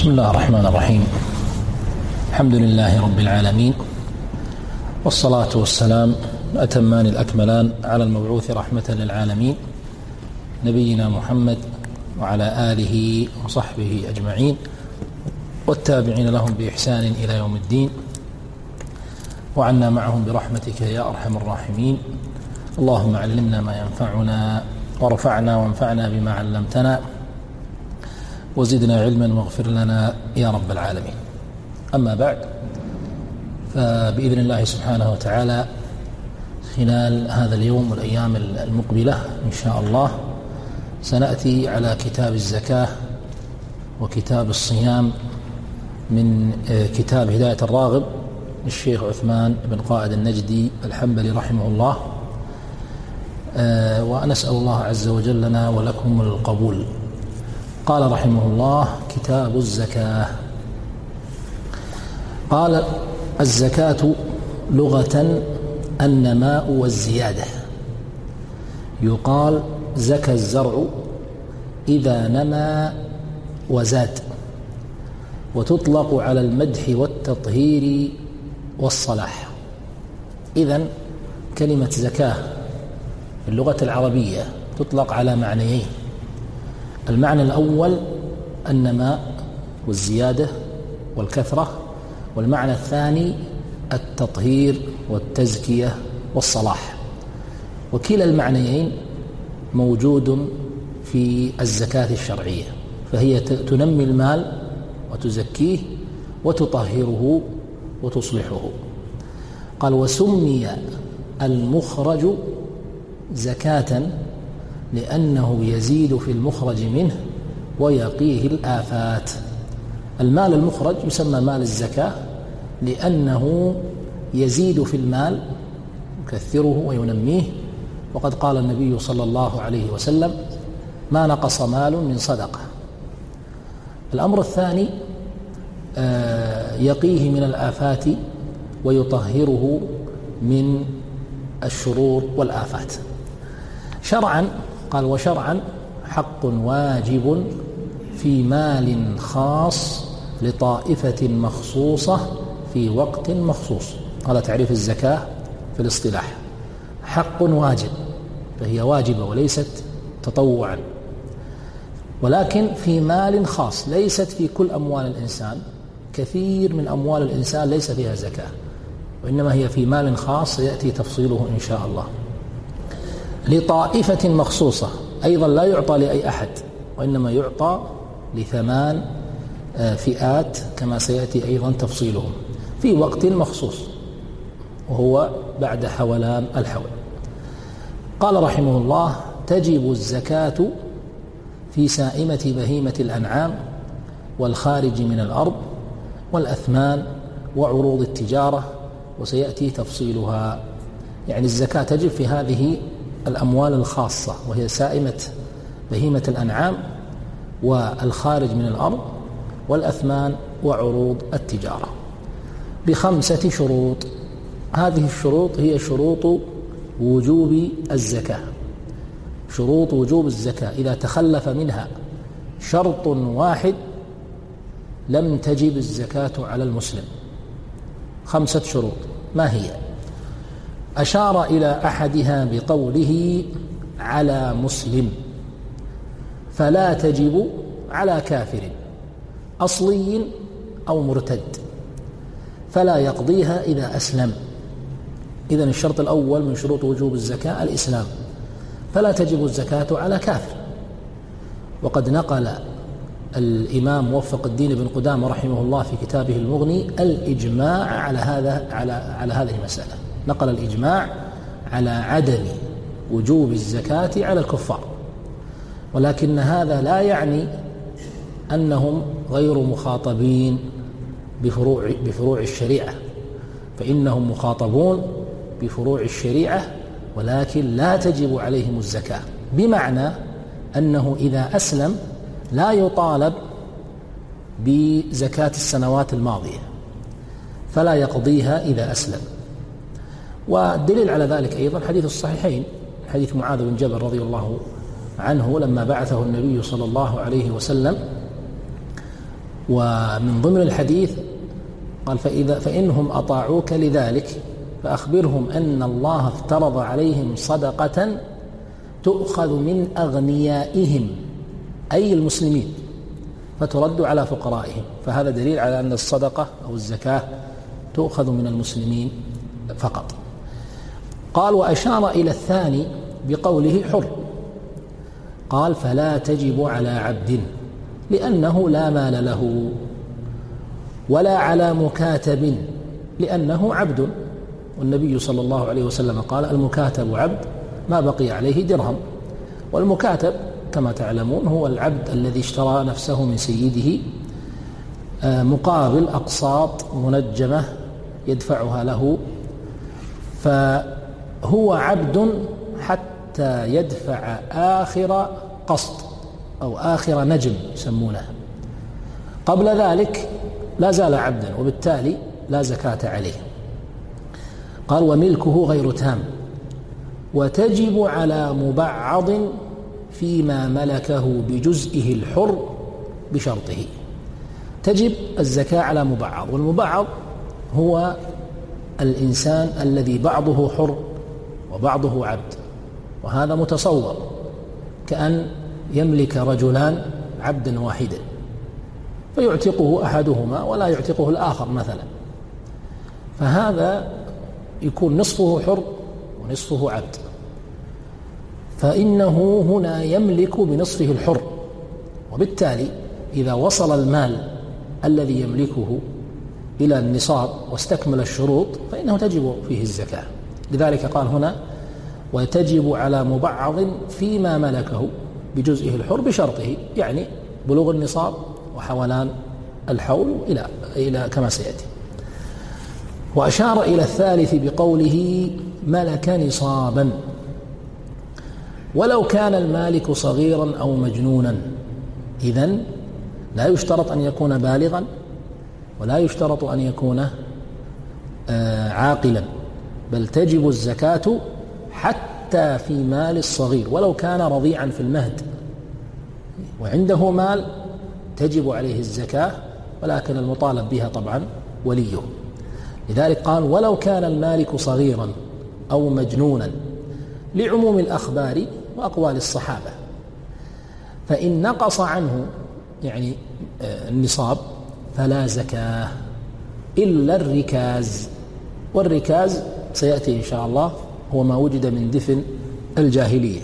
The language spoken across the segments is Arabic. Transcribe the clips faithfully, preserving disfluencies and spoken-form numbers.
بسم الله الرحمن الرحيم. الحمد لله رب العالمين، والصلاة والسلام الأتمان الأكملان على المبعوث رحمة للعالمين نبينا محمد وعلى آله وصحبه أجمعين والتابعين لهم بإحسان إلى يوم الدين، وعنا معهم برحمتك يا أرحم الراحمين. اللهم علمنا ما ينفعنا ورفعنا وانفعنا بما علمتنا وزدنا علما واغفر لنا يا رب العالمين. أما بعد، فبإذن الله سبحانه وتعالى خلال هذا اليوم والأيام المقبلة إن شاء الله سنأتي على كتاب الزكاة وكتاب الصيام من كتاب هداية الراغب للشيخ عثمان بن قائد النجدي الحنبلي رحمه الله، ونسأل الله عز وجل لنا ولكم القبول. قال رحمه الله: كتاب الزكاة. قال: الزكاة لغة النماء والزيادة، يقال زكى الزرع إذا نمى وزاد، وتطلق على المدح والتطهير والصلاح. إذن كلمة زكاة في اللغة العربية تطلق على معنيين: المعنى الأول النماء والزيادة والكثرة، والمعنى الثاني التطهير والتزكية والصلاح. وكلا المعنيين موجود في الزكاة الشرعية، فهي تنمي المال وتزكيه وتطهره وتصلحه. قال: وسمي المخرج زكاة لأنه يزيد في المخرج منه ويقيه الآفات. المال المخرج يسمى مال الزكاة لأنه يزيد في المال، يكثره وينميه، وقد قال النبي صلى الله عليه وسلم: ما نقص مال من صدقة. الأمر الثاني يقيه من الآفات ويطهره من الشرور والآفات. شرعا قال: وشرعا حق واجب في مال خاص لطائفة مخصوصة في وقت مخصوص. قال تعريف الزكاة في الاصطلاح: حق واجب، فهي واجبة وليست تطوعا، ولكن في مال خاص، ليست في كل أموال الإنسان. كثير من أموال الإنسان ليس فيها زكاة، وإنما هي في مال خاص سيأتي تفصيله إن شاء الله. لطائفة مخصوصة أيضا لا يعطى لأي أحد، وإنما يعطى لثمان فئات كما سيأتي أيضا تفصيلهم في وقت مخصوص، وهو بعد حولان الحول. قال رحمه الله: تجب الزكاة في سائمة بهيمة الأنعام والخارج من الأرض والأثمان وعروض التجارة، وسيأتي تفصيلها. يعني الزكاة تجب في هذه الأموال الخاصة، وهي سائمة بهيمة الأنعام والخارج من الأرض والأثمان وعروض التجارة، بخمسة شروط. هذه الشروط هي شروط وجوب الزكاة. شروط وجوب الزكاة إذا تخلف منها شرط واحد لم تجب الزكاة على المسلم. خمسة شروط. ما هي؟ أشار إلى أحدها بقوله: على مسلم، فلا تجب على كافر أصلي أو مرتد، فلا يقضيها إذا أسلم. إذن الشرط الأول من شروط وجوب الزكاة الإسلام، فلا تجب الزكاة على كافر. وقد نقل الإمام موفق الدين بن قدامة رحمه الله في كتابه المغني الإجماع على هذا على على هذه المسألة. نقل الإجماع على عدم وجوب الزكاة على الكفار، ولكن هذا لا يعني أنهم غير مخاطبين بفروع بفروع الشريعة، فإنهم مخاطبون بفروع الشريعة، ولكن لا تجب عليهم الزكاة، بمعنى أنه إذا أسلم لا يطالب بزكاة السنوات الماضية، فلا يقضيها إذا أسلم. والدليل على ذلك أيضا حديث الصحيحين، حديث معاذ بن جبل رضي الله عنه لما بعثه النبي صلى الله عليه وسلم ومن ضمن الحديث قال فإذا فإنهم أطاعوك لذلك فأخبرهم أن الله افترض عليهم صدقة تؤخذ من أغنيائهم أي المسلمين فترد على فقرائهم. فهذا دليل على أن الصدقة أو الزكاة تؤخذ من المسلمين فقط. قال وأشار إلى الثاني بقوله حر، قال فلا تجب على عبد لأنه لا مال له، ولا على مكاتب لأنه عبد، والنبي صلى الله عليه وسلم قال المكاتب عبد ما بقي عليه درهم. والمكاتب كما تعلمون هو العبد الذي اشترى نفسه من سيده مقابل أقساط منجمة يدفعها له، فهو عبد حتى يدفع آخر قسط أو آخر نجم يسمونه، قبل ذلك لا زال عبدا وبالتالي لا زكاة عليه. قال وملكه غير تام، وتجب على مبعض فيما ملكه بجزئه الحر بشرطه. تجب الزكاة على مبعض، والمبعض هو الإنسان الذي بعضه حر وبعضه عبد، وهذا متصور كأن يملك رجلان عبدا واحدا فيعتقه أحدهما ولا يعتقه الآخر مثلا، فهذا يكون نصفه حر ونصفه عبد، فإنه هنا يملك بنصفه الحر، وبالتالي إذا وصل المال الذي يملكه إلى النصاب واستكمل الشروط فإنه تجب فيه الزكاة. لذلك قال هنا وتجب على مبعض فيما ملكه بجزئه الحر بشرطه، يعني بلوغ النصاب وحولان الحول إلى إلى كما سيأتي. وأشار إلى الثالث بقوله ملك نصابا، ولو كان المالك صغيرا أو مجنونا، إذن لا يشترط أن يكون بالغا ولا يشترط أن يكون عاقلا، بل تجب الزكاة حتى في مال الصغير ولو كان رضيعا في المهد وعنده مال تجب عليه الزكاة، ولكن المطالب بها طبعا وليه. لذلك قال ولو كان المالك صغيرا أو مجنونا لعموم الأخبار وأقوال الصحابة، فإن نقص عنه يعني النصاب فلا زكاة إلا الركاز، والركاز سيأتي إن شاء الله هو ما وجد من دفن الجاهلية،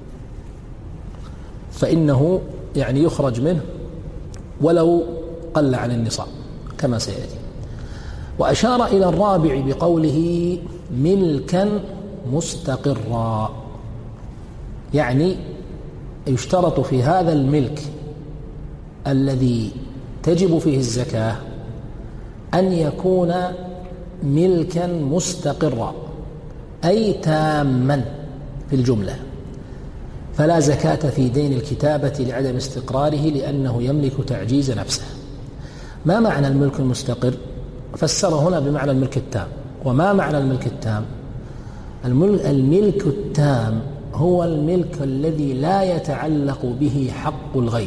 فإنه يعني يخرج منه ولو قل عن النصاب كما سيأتي. وأشار إلى الرابع بقوله ملكا مستقرا، يعني يشترط في هذا الملك الذي تجب فيه الزكاة أن يكون ملكا مستقرا أي تاما في الجملة، فلا زكاة في دين الكتابة لعدم استقراره لأنه يملك تعجيز نفسه. ما معنى الملك المستقر؟ فسر هنا بمعنى الملك التام. وما معنى الملك التام؟ الملك التام هو الملك الذي لا يتعلق به حق الغير،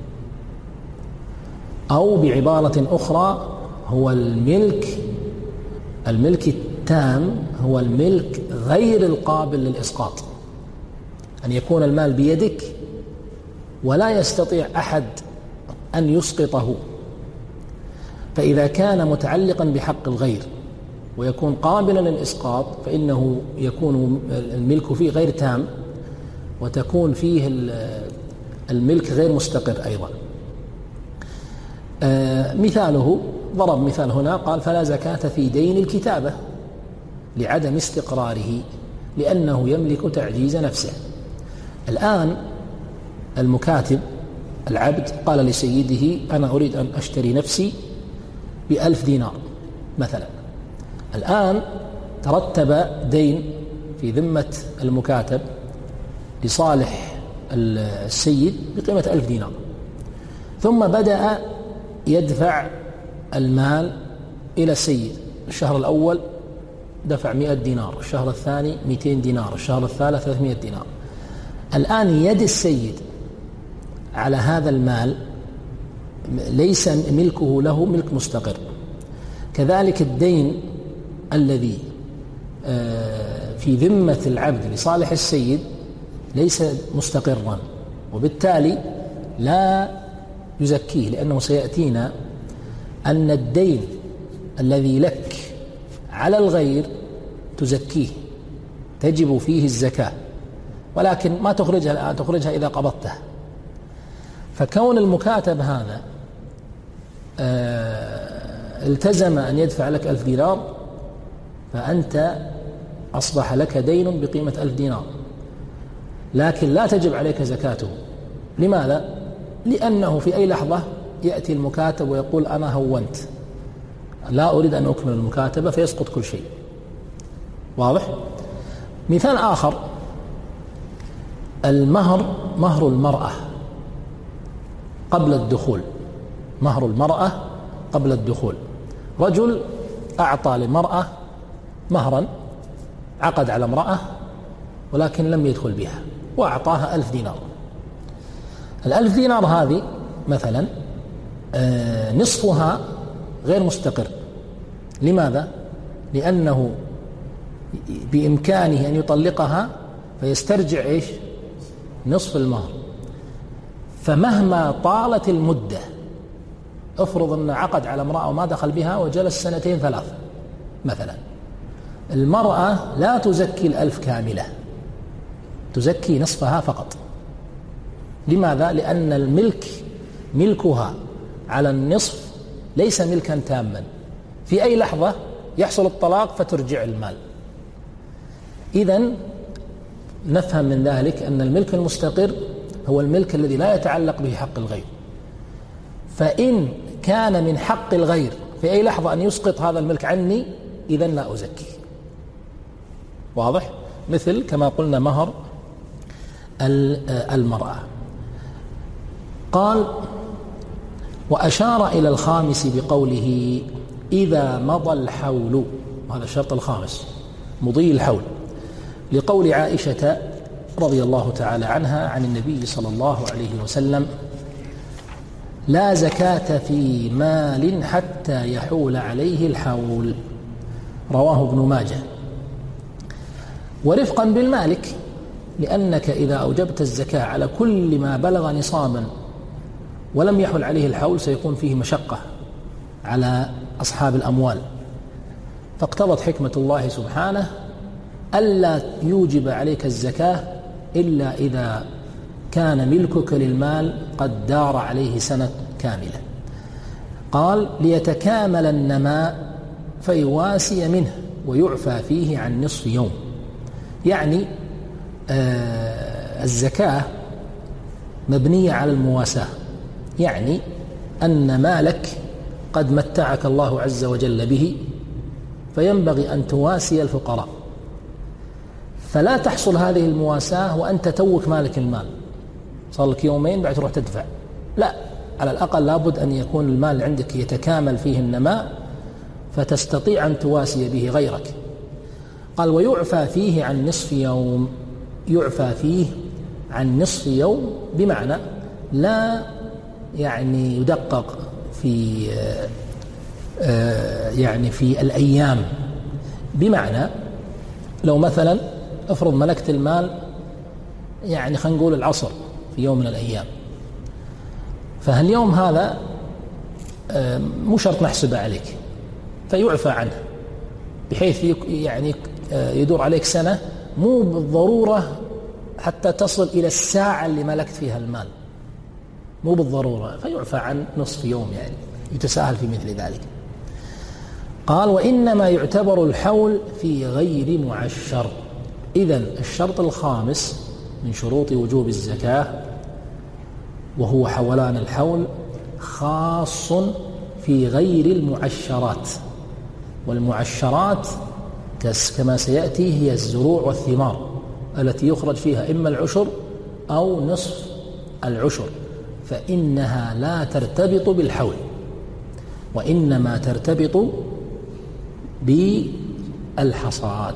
أو بعبارة أخرى هو الملك الملك التام هو الملك غير القابل للإسقاط، أن يكون المال بيدك ولا يستطيع أحد أن يسقطه، فإذا كان متعلقا بحق الغير ويكون قابلا للإسقاط فإنه يكون الملك فيه غير تام، وتكون فيه الملك غير مستقر أيضا. آه مثاله ضرب مثال هنا قال فلا زكاة في دين الكتابة لعدم استقراره لأنه يملك تعجيز نفسه. الآن المكاتب العبد قال لسيده أنا أريد أن أشتري نفسي بألف دينار مثلا، الآن ترتب دين في ذمة المكاتب لصالح السيد بقيمة ألف دينار، ثم بدأ يدفع المال إلى السيد. الشهر الأول دفع مئة دينار، الشهر الثاني مئتين دينار، الشهر الثالث ثلاثمئة دينار. الآن يد السيد على هذا المال ليس ملكه له ملك مستقر. كذلك الدين الذي في ذمة العبد لصالح السيد ليس مستقرا، وبالتالي لا يزكيه، لأنه سيأتينا أن الدين الذي لك على الغير تزكيه، تجب فيه الزكاة، ولكن ما تخرجها الآن، تخرجها إذا قبضته. فكون المكاتب هذا التزم أن يدفع لك ألف دينار، فأنت أصبح لك دين بقيمة ألف دينار، لكن لا تجب عليك زكاته. لماذا؟ لأنه في أي لحظة يأتي المكاتب ويقول أنا هونت، لا أريد أن أكمل المكاتبة، فيسقط كل شيء. واضح؟ مثال آخر، المهر، مهر المرأة قبل الدخول، مهر المرأة قبل الدخول. رجل أعطى لمرأة مهرا، عقد على امرأة ولكن لم يدخل بها، وأعطاها ألف دينار. الألف دينار هذه مثلا نصفها غير مستقر. لماذا؟ لأنه بإمكانه أن يطلقها فيسترجع إيش؟ نصف المهر. فمهما طالت المدة، افرض أن عقد على امرأة وما دخل بها وجلس سنتين ثلاثة مثلا، المرأة لا تزكي الألف كاملة، تزكي نصفها فقط. لماذا؟ لأن الملك، ملكها على النصف ليس ملكا تاما، في أي لحظة يحصل الطلاق فترجع المال. إذن نفهم من ذلك أن الملك المستقر هو الملك الذي لا يتعلق به حق الغير. فإن كان من حق الغير في أي لحظة أن يسقط هذا الملك عني، إذن لا أزكي. واضح؟ مثل كما قلنا مهر المرأة. قال: وأشار إلى الخامس بقوله: إذا مضى الحول، وهذا الشرط الخامس، مضي الحول، لقول عائشة رضي الله تعالى عنها عن النبي صلى الله عليه وسلم: لا زكاة في مال حتى يحول عليه الحول. رواه ابن ماجه. ورفقا بالمالك، لأنك إذا أوجبت الزكاة على كل ما بلغ نصابا ولم يحول عليه الحول سيكون فيه مشقة على أصحاب الأموال، فاقتضت حكمة الله سبحانه ألا يوجب عليك الزكاة إلا إذا كان ملكك للمال قد دار عليه سنة كاملة. قال: ليتكامل النماء فيواسي منه ويعفى فيه عن نصف يوم. يعني آه الزكاة مبنية على المواساة، يعني أن مالك قد متعك الله عز وجل به، فينبغي أن تواسي الفقراء، فلا تحصل هذه المواساة وأنت توك مالك المال، صار لك يومين بعد تروح تدفع، لا، على الأقل لابد أن يكون المال عندك يتكامل فيه النماء فتستطيع أن تواسي به غيرك. قال: ويعفى فيه عن نصف يوم. يعفى فيه عن نصف يوم بمعنى لا يعني يدقق في يعني في الأيام، بمعنى لو مثلا افرض ملكت المال يعني خلينا نقول العصر في يوم من الأيام، فهاليوم هذا مو شرط نحسبه عليك، فيعفى عنه بحيث يعني يدور عليك سنة، مو بالضرورة حتى تصل إلى الساعة اللي ملكت فيها المال، مو بالضرورة، فيعفى عن نصف يوم، يعني يتساهل في مثل ذلك. قال: وإنما يعتبر الحول في غير معشر. إذن الشرط الخامس من شروط وجوب الزكاة وهو حولان الحول خاص في غير المعشرات، والمعشرات كما سيأتي هي الزروع والثمار التي يخرج فيها إما العشر أو نصف العشر، فإنها لا ترتبط بالحول، وإنما ترتبط بالحصاد.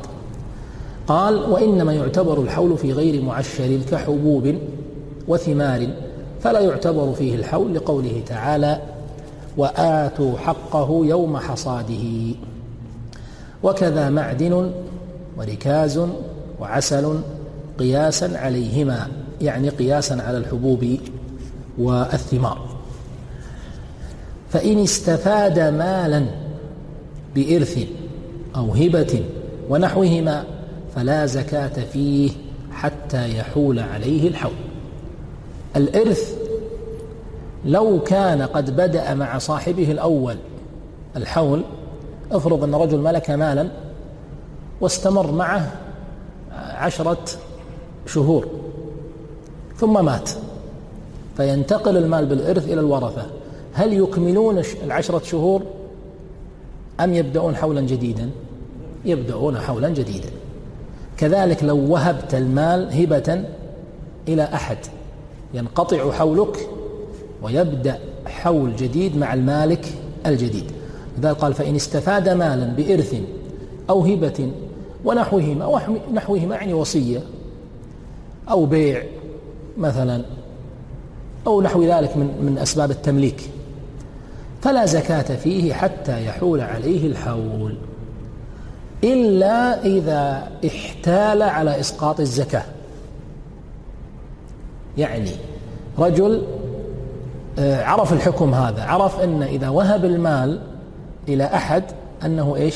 قال: وإنما يعتبر الحول في غير معشر كحبوب وثمار فلا يعتبر فيه الحول لقوله تعالى وآتوا حقه يوم حصاده. وكذا معدن وركاز وعسل قياسا عليهما، يعني قياسا على الحبوب والثمار. فإن استفاد مالا بإرث أو هبة ونحوهما فلا زكاة فيه حتى يحول عليه الحول. الإرث لو كان قد بدأ مع صاحبه الأول الحول، افرض أن رجل ملك مالا واستمر معه عشرة شهور ثم مات، فينتقل المال بالإرث إلى الورثة، هل يكملون العشرة شهور أم يبدأون حولا جديدا؟ يبدأون حولا جديدا. كذلك لو وهبت المال هبة إلى أحد ينقطع حولك ويبدأ حول جديد مع المالك الجديد. لذلك قال فإن استفاد مالا بإرث أو هبة ونحوهما، أو نحوهما يعني وصية أو بيع مثلا أو نحو ذلك من من أسباب التمليك، فلا زكاة فيه حتى يحول عليه الحول، إلا إذا احتال على إسقاط الزكاة. يعني رجل عرف الحكم هذا، عرف أن إذا وهب المال إلى أحد أنه إيش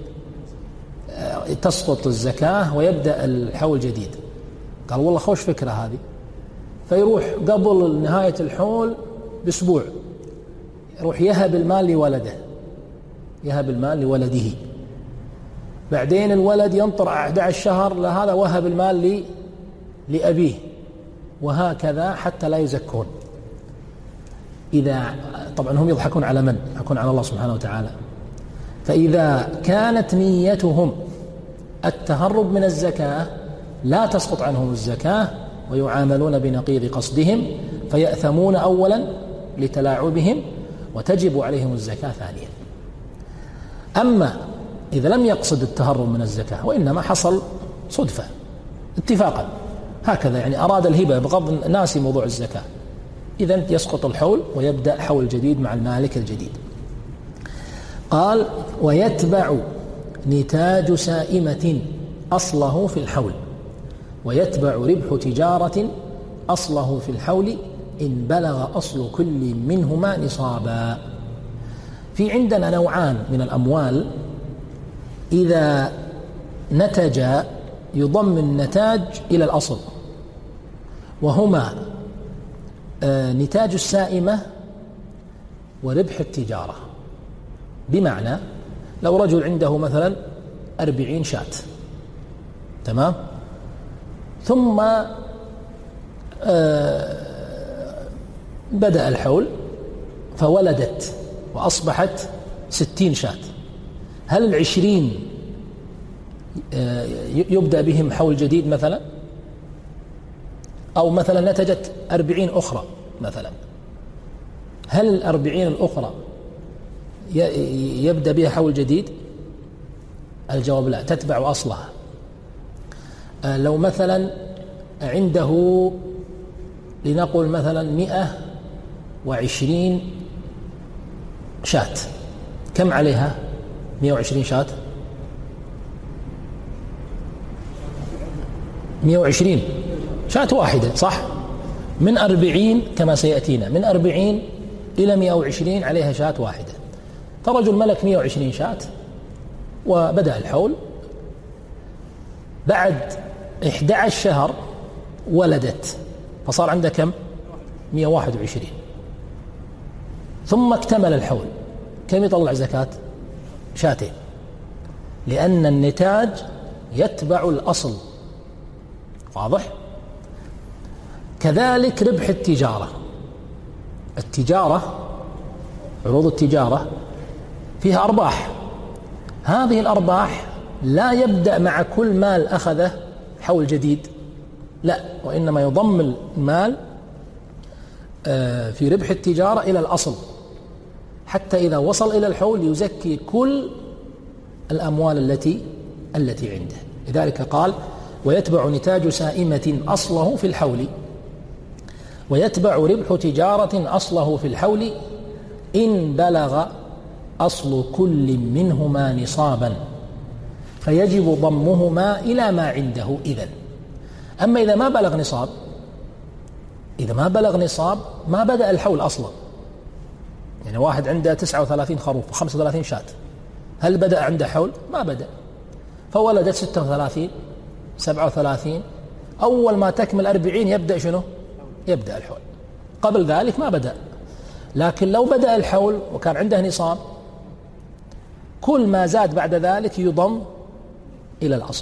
تسقط الزكاة ويبدأ الحول جديد، قال والله خوش فكرة هذه، فيروح قبل نهاية الحول بأسبوع يروح يهب المال لولده، يهب المال لولده، بعدين الولد ينطر أحد عشر شهر لهذا وهب المال لي لأبيه، وهكذا حتى لا يزكون. إذا طبعا هم يضحكون على من؟ يضحكون على الله سبحانه وتعالى. فإذا كانت نيتهم التهرب من الزكاة لا تسقط عنهم الزكاة ويعاملون بنقيض قصدهم، فيأثمون أولا لتلاعبهم وتجب عليهم الزكاة ثانيا. أما إذا لم يقصد التهرب من الزكاة وإنما حصل صدفة اتفاقا هكذا، يعني أراد الهبة بغض الناس موضوع الزكاة، إذن يسقط الحول ويبدأ حول جديد مع المالك الجديد. قال ويتبع نتاج سائمة أصله في الحول، ويتبع ربح تجارة أصله في الحول إن بلغ أصل كل منهما نصابا. في عندنا نوعان من الأموال إذا نتج يضم النتاج إلى الأصل، وهما نتاج السائمة وربح التجارة. بمعنى لو رجل عنده مثلا أربعين شاة، تمام، ثم بدأ الحول فولدت وأصبحت ستين شاة، هل العشرين يبدأ بهم حول جديد مثلا، أو مثلا نتجت أربعين أخرى مثلا، هل الأربعين الأخرى يبدأ بها حول جديد؟ الجواب لا، تتبع أصلها. لو مثلا عنده لنقل مثلا مئة وعشرين شاة، كم عليها مئة وعشرين شاة؟ مئة وعشرين شاة واحدة، صح؟ من أربعين كما سيأتينا، من أربعين إلى مئة وعشرين عليها شاة واحدة. فرجل ملك مئة وعشرين شاة وبدأ الحول، بعد إحدى عشر شهر ولدت فصار عنده كم؟ مئة وواحد وعشرين، ثم اكتمل الحول، كم يطلع زكاة؟ شاتين، لأن النتاج يتبع الأصل. واضح؟ كذلك ربح التجارة، التجارة عروض التجارة فيها أرباح، هذه الأرباح لا يبدأ مع كل مال أخذه حول جديد، لا، وإنما يضم المال في ربح التجارة إلى الأصل، حتى إذا وصل إلى الحول يزكي كل الأموال التي التي عنده. لذلك قال ويتبع نتاج سائمة أصله في الحول. ويتبع ربح تجارة أصله في الحول إن بلغ أصل كل منهما نصابا فيجب ضمهما إلى ما عنده إذن. أما إذا ما بلغ نصاب إذا ما بلغ نصاب ما بدأ الحول أصلا. يعني واحد عنده تسعة وثلاثين خروف وخمسة وثلاثين شاة، هل بدأ عنده حول؟ ما بدأ. فولدت ستة وثلاثين سبعة وثلاثين، أول ما تكمل أربعين يبدأ شنو؟ يبدأ الحول. قبل ذلك ما بدأ. لكن لو بدأ الحول وكان عنده نصاب كل ما زاد بعد ذلك يضم إلى الأصل.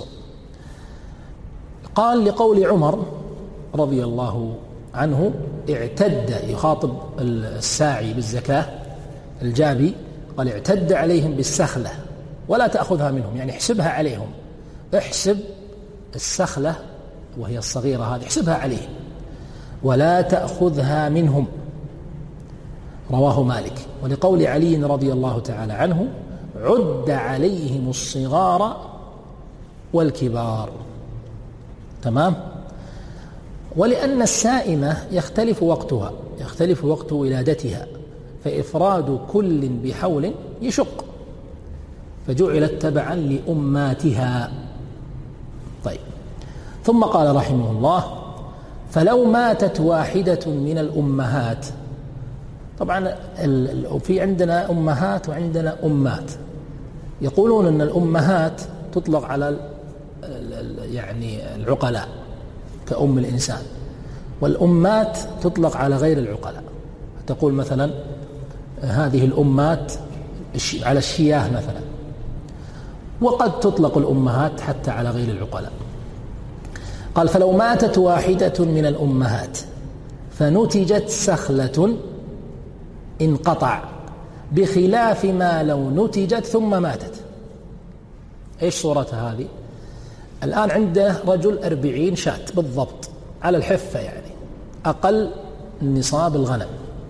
قال لقول عمر رضي الله عنه اعتد، يخاطب الساعي بالزكاة الجابي، قال اعتد عليهم بالسخلة ولا تأخذها منهم، يعني احسبها عليهم، احسب السخلة وهي الصغيرة هذه احسبها عليهم ولا تأخذها منهم. رواه مالك. ولقول علي رضي الله تعالى عنه عد عليهم الصغار والكبار. تمام. ولأن السائمة يختلف وقتها، يختلف وقت ولادتها، فإفراد كل بحول يشق، فجعلت تبعا لأماتها. طيب. ثم قال رحمه الله فلو ماتت واحدة من الأمهات. طبعا في عندنا أمهات وعندنا أمات. يقولون أن الأمهات تطلق على يعني العقلاء كأم الإنسان، والأمات تطلق على غير العقلاء. تقول مثلا هذه الأمات على الشياه مثلا، وقد تطلق الأمهات حتى على غير العقلاء. قال فلو ماتت واحدة من الأمهات فنتجت سخلة انقطع بخلاف ما لو نتجت ثم ماتت. ايش صورتها هذه؟ الآن عنده رجل أربعين شاة بالضبط على الحفة، يعني أقل نصاب الغنم،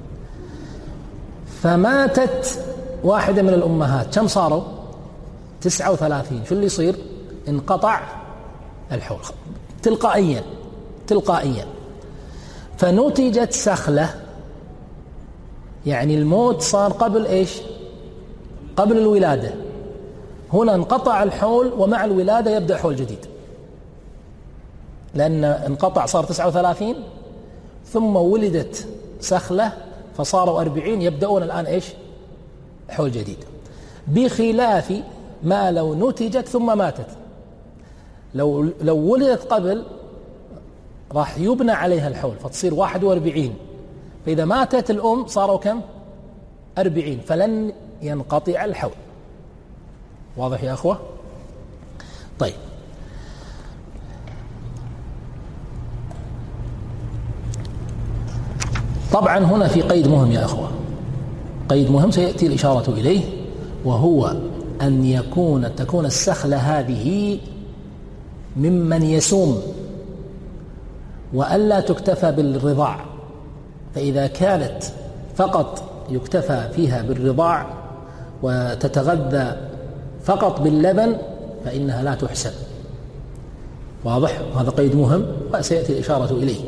فماتت واحدة من الأمهات، كم صاروا؟ تسعة وثلاثين. شو اللي يصير؟ انقطع الحول تلقائيا تلقائيا فنتجت سخلة، يعني الموت صار قبل إيش؟ قبل الولادة. هنا انقطع الحول ومع الولادة يبدأ حول جديد، لأن انقطع صار تسعة وثلاثين ثم ولدت سخلة فصاروا أربعين، يبدأون الآن إيش؟ حول جديد. بخلاف ما لو نتجت ثم ماتت. لو لو ولدت قبل راح يبنى عليها الحول فتصير واحد وأربعين، فإذا ماتت الأم صاروا كم؟ أربعين، فلن ينقطع الحول. واضح يا أخوة؟ طيب. طبعا هنا في قيد مهم يا أخوة، قيد مهم سيأتي الإشارة إليه، وهو أن يكون تكون السخلة هذه ممن يسوم، وألا تكتفى بالرضاع. فإذا كانت فقط يكتفى فيها بالرضاع وتتغذى فقط باللبن فإنها لا تحسب. واضح؟ هذا قيد مهم وسيأتي الإشارة إليه.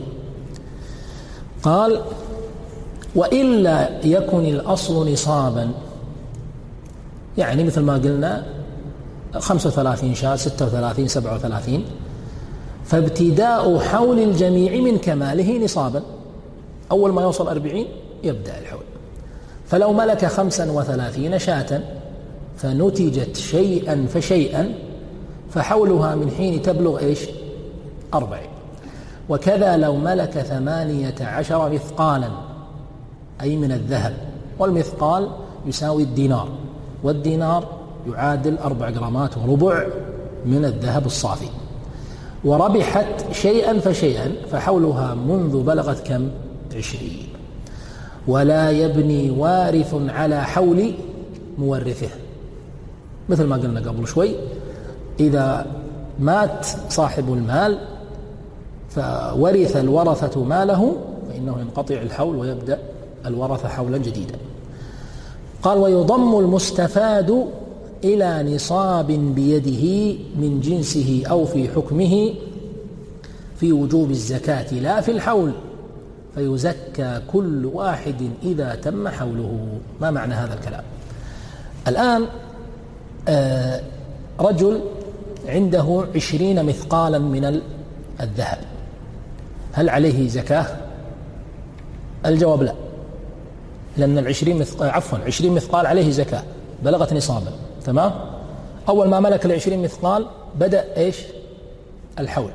قال وإلا يكن الأصل نصابا، يعني مثل ما قلنا خمسة وثلاثين شاة ستة وثلاثين سبعة وثلاثين، فابتداء حول الجميع من كماله نصابا، أول ما يوصل أربعين يبدأ الحول. فلو ملك خمسا وثلاثين شاة فنتجت شيئا فشيئا فحولها من حين تبلغ إيش؟ أربعين. وكذا لو ملك ثمانية عشر مثقالا، أي من الذهب، والمثقال يساوي الدينار، والدينار يعادل أربع جرامات وربع من الذهب الصافي، وربحت شيئا فشيئا فحولها منذ بلغت كم؟ عشرين. ولا يبني وارث على حول مورثه، مثل ما قلنا قبل شوي، إذا مات صاحب المال فورث الورثة ماله فإنه ينقطع الحول ويبدأ الورثة حولا جديدا. قال ويضم المستفاد إلى نصاب بيده من جنسه أو في حكمه في وجوب الزكاة لا في الحول، فيزكى كل واحد إذا تم حوله. ما معنى هذا الكلام؟ الآن آه رجل عنده عشرين مثقالا من الذهب، هل عليه زكاة؟ الجواب لا، لأن العشرين مثقال عفوا عشرين مثقال عليه زكاة، بلغت نصابا. تمام؟ أول ما ملك العشرين مثقال بدأ إيش؟ الحول،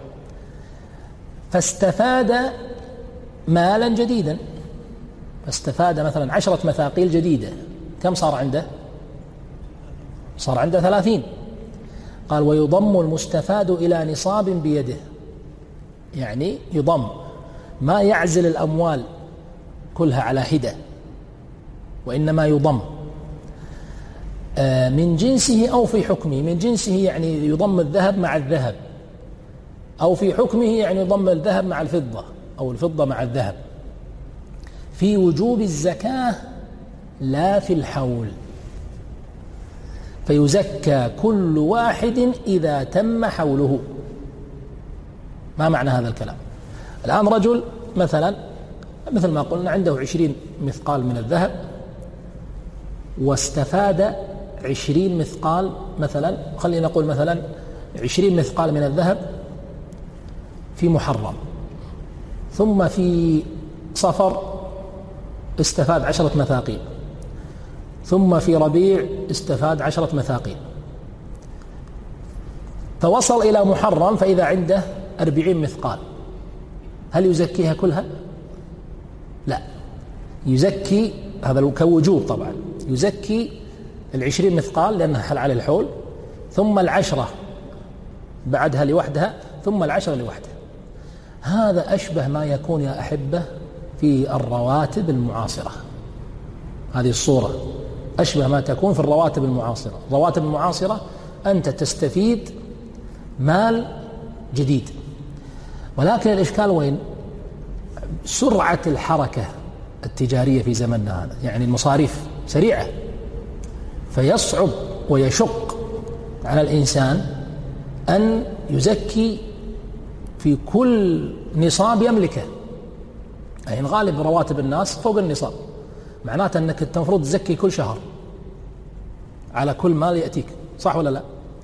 فاستفاد مالا جديدا، فاستفاد مثلا عشرة مثاقيل جديدة، كم صار عنده؟ صار عنده ثلاثين. قال ويضم المستفاد إلى نصاب بيده، يعني يضم، ما يعزل الأموال كلها على حدة، وإنما يضم من جنسه أو في حكمه. من جنسه يعني يضم الذهب مع الذهب، أو في حكمه يعني يضم الذهب مع الفضة أو الفضة مع الذهب، في وجوب الزكاة لا في الحول. فيزكى كل واحد إذا تم حوله. ما معنى هذا الكلام؟ الآن رجل مثلا مثل ما قلنا عنده عشرين مثقال من الذهب، واستفاد عشرين مثقال، مثلا خلينا نقول مثلا عشرين مثقال من الذهب في محرم، ثم في صفر استفاد عشرة مثاقيل، ثم في ربيع استفاد عشرة مثاقيل، فوصل إلى محرم فإذا عنده أربعين مثقال، هل يزكيها كلها؟ لا، يزكي، هذا كوجوب طبعا، يزكي العشرين مثقال لأنها حل على الحول، ثم العشرة بعدها لوحدها، ثم العشرة لوحدها. هذا أشبه ما يكون يا أحبة في الرواتب المعاصرة. هذه الصورة أشبه ما تكون في الرواتب المعاصرة. الرواتب المعاصرة أنت تستفيد مال جديد، ولكن الإشكال وين؟ سرعة الحركة التجارية في زمننا هذا، يعني المصاريف سريعة، فيصعب ويشق على الإنسان أن يزكي في كل نصاب يملكه. يعني غالب رواتب الناس فوق النصاب، معناته أنك المفروض تزكي كل شهر على كل مال يأتيك، صح ولا لا؟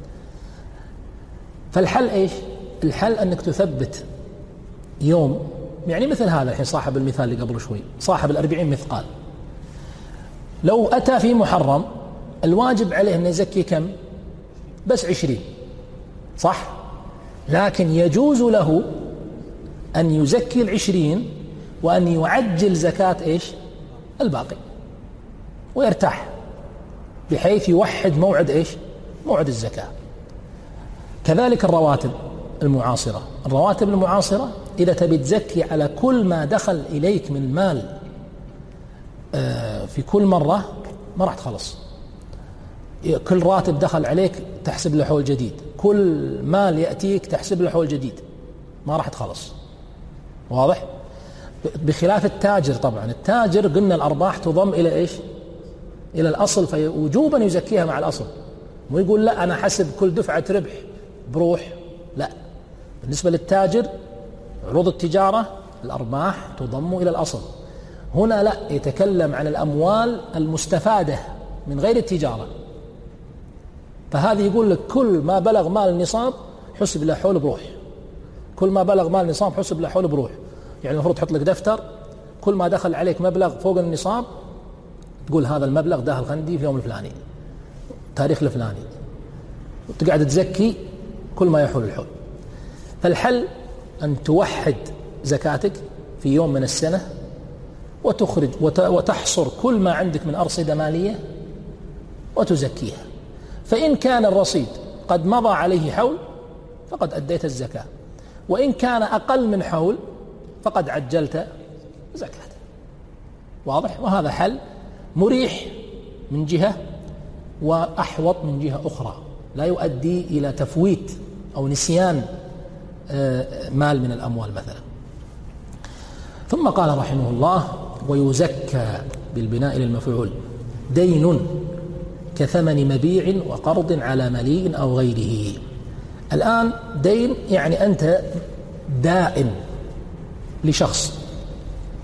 فالحل إيش؟ الحل أنك تثبت يوم، يعني مثل هذا الحين صاحب المثال اللي قبل شوي، صاحب الأربعين مثقال، لو أتى في محرم الواجب عليه أن يزكي كم؟ بس عشرين، صح؟ لكن يجوز له أن يزكي العشرين وأن يعجل زكاة إيش؟ الباقي، ويرتاح بحيث يوحد موعد إيش؟ موعد الزكاة. كذلك الرواتب المعاصرة، الرواتب المعاصرة إذا تبي تزكي على كل ما دخل إليك من مال في كل مرة ما راح تخلص. كل راتب دخل عليك تحسب له حول جديد، كل مال يأتيك تحسب له حول جديد، ما راح تخلص. واضح؟ بخلاف التاجر، طبعا التاجر قلنا الأرباح تضم إلى إيش؟ إلى الأصل، فوجوبا يزكيها مع الأصل، مو يقول لا أنا حسب كل دفعة ربح بروح، لا. بالنسبة للتاجر عروض التجارة الأرباح تضم إلى الأصل. هنا لا، يتكلم عن الأموال المستفادة من غير التجارة، فهذه يقول لك كل ما بلغ مال النصاب حسب له حول بروح، كل ما بلغ مال النصاب حسب له حول بروح. يعني المفروض تحط لك دفتر، كل ما دخل عليك مبلغ فوق النصاب تقول هذا المبلغ داخل عندي في يوم الفلاني، تاريخ الفلاني، وتقعد تزكي كل ما يحول الحول. فالحل أن توحد زكاتك في يوم من السنة، وتخرج وتحصر كل ما عندك من أرصدة مالية وتزكيها. فإن كان الرصيد قد مضى عليه حول فقد أديت الزكاة، وإن كان أقل من حول فقد عجلت زكاة. واضح؟ وهذا حل مريح من جهة وأحوط من جهة أخرى، لا يؤدي إلى تفويت أو نسيان مال من الأموال مثلا. ثم قال رحمه الله: ويزكى بالبناء للمفعول دين كثمن مبيع وقرض على مليء أو غيره. الآن دين يعني أنت دائن لشخص،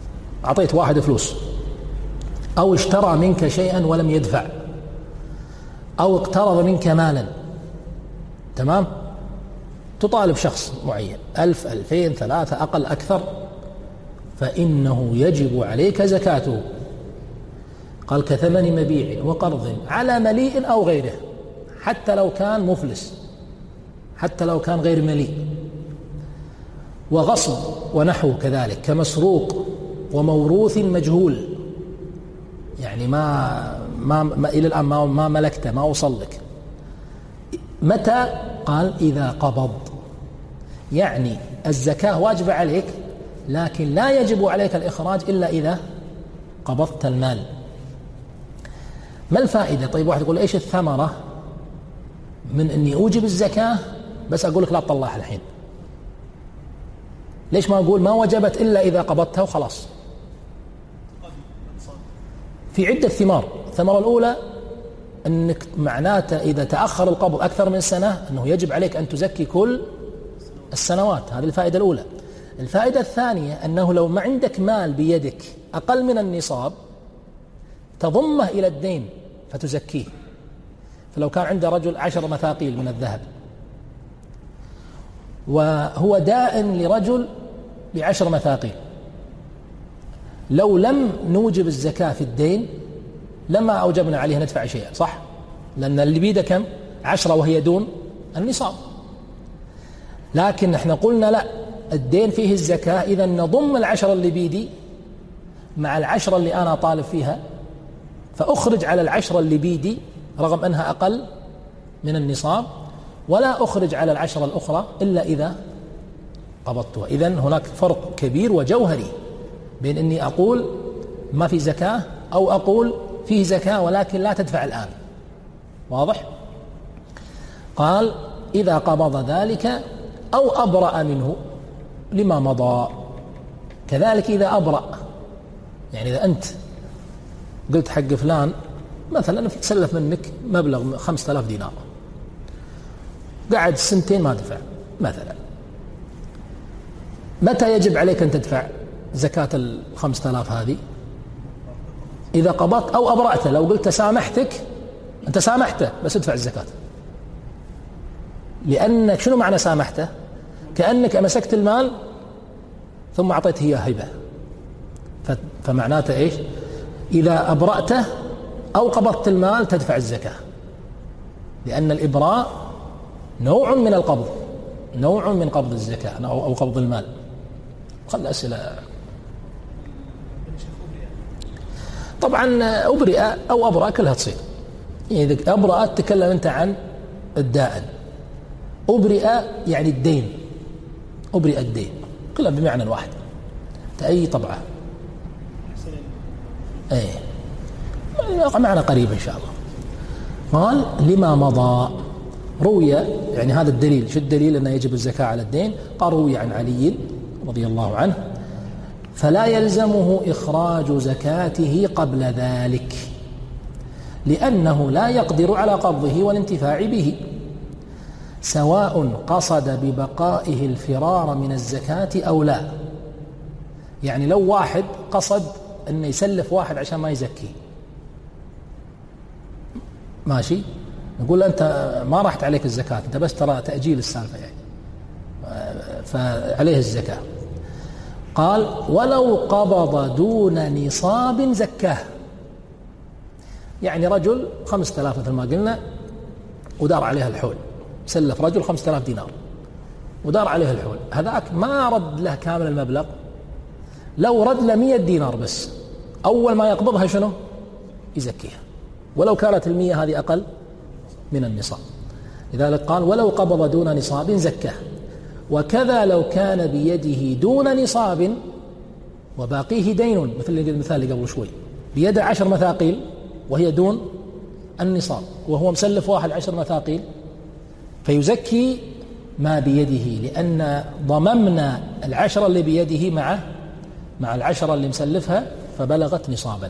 أعطيت واحد فلوس، أو اشترى منك شيئا ولم يدفع، أو اقترض منك مالا، تمام؟ تطالب شخص معين ألف ألفين ثلاثة أقل أكثر، فإنه يجب عليك زكاته. قال كثمن مبيع وقرض على مليء أو غيره، حتى لو كان مفلس، حتى لو كان غير مليء. وغصب ونحو كذلك، كمسروق وموروث مجهول، يعني ما, ما, ما إلى الآن ما, ما ملكته، ما وصل لك. متى؟ قال إذا قبض، يعني الزكاة واجبة عليك، لكن لا يجب عليك الإخراج إلا إذا قبضت المال. ما الفائدة؟ طيب واحد يقول إيش الثمرة من أني أوجب الزكاة بس أقول لك لا تطلعها الحين؟ ليش ما أقول ما وجبت إلا إذا قبضتها وخلاص؟ في عدة ثمار. الثمرة الأولى أنك معناته إذا تأخر القبض أكثر من سنة أنه يجب عليك أن تزكي كل السنوات. هذه الفائدة الأولى. الفائدة الثانية أنه لو ما عندك مال بيدك أقل من النصاب تضمه إلى الدين فتزكيه. فلو كان عند رجل عشر مثاقيل من الذهب وهو دائن لرجل بعشر مثاقيل، لو لم نوجب الزكاة في الدين لما أوجبنا عليه ندفع شيئا، صح؟ لأن اللي بيده كم؟ عشرة وهي دون النصاب. لكن احنا قلنا لا، الدين فيه الزكاة، إذا نضم العشرة اللي بيدي مع العشرة اللي أنا طالب فيها، فأخرج على العشرة اللي بيدي رغم أنها أقل من النصاب، ولا أخرج على العشرة الأخرى إلا إذا قبضتها. إذن هناك فرق كبير وجوهري بين أني أقول ما في زكاة أو أقول فيه زكاة ولكن لا تدفع الآن. واضح؟ قال إذا قبض ذلك أو أبرأ منه لما مضى. كذلك إذا أبرأ، يعني إذا أنت قلت حق فلان مثلا تسلف منك مبلغ خمسة آلاف دينار، قعد سنتين ما دفع مثلا، متى يجب عليك أن تدفع زكاة الخمسة آلاف هذه؟ إذا قبضت أو أبرأته. لو قلت سامحتك، أنت سامحته بس ادفع الزكاة، لأنك شنو معنى سامحته؟ كأنك أمسكت المال ثم أعطيته إياه هبة، فمعناته إيش؟ إذا أبرأته أو قبضت المال تدفع الزكاة، لأن الإبراء نوع من القبض، نوع من قبض الزكاة أو قبض المال. خلنا أسئلة. طبعا أبرئ أو أبرأ كلها تصير. إذا أبرأ تتكلم أنت عن الدائن، أبرئ يعني الدين، أبرئ الدين كلها بمعنى واحد، أي طبعة. أي معنى قريب إن شاء الله. قال لما مضى، روي يعني هذا الدليل. شو الدليل أنه يجب الزكاة على الدين؟ قال روي عن علي رضي الله عنه فلا يلزمه إخراج زكاته قبل ذلك، لأنه لا يقدر على قبضه والانتفاع به، سواء قصد ببقائه الفرار من الزكاة أو لا. يعني لو واحد قصد أنه يسلف واحد عشان ما يزكيه، ماشي، نقول أنت ما راحت عليك الزكاة، أنت بس ترى تأجيل السالفة يعني، فعليه الزكاة. قال ولو قبض دون نصاب زكاه، يعني رجل خمسة آلاف مثل ما قلنا ودار عليها الحول، سلف رجل خمسة آلاف دينار ودار عليه الحول، هذاك ما رد له كامل المبلغ، لو رد له مية دينار بس، أول ما يقبضها شنو؟ يزكيها، ولو كانت المية هذه أقل من النصاب. لذلك قال ولو قبض دون نصاب زكاه. وكذا لو كان بيده دون نصاب وباقيه دين، مثل المثال اللي قبل شوي، بيده عشر مثاقيل وهي دون النصاب وهو مسلف واحد عشر مثاقيل، فيزكي ما بيده، لأن ضممنا العشرة اللي بيده مع مع العشرة اللي مسلفها فبلغت نصابا.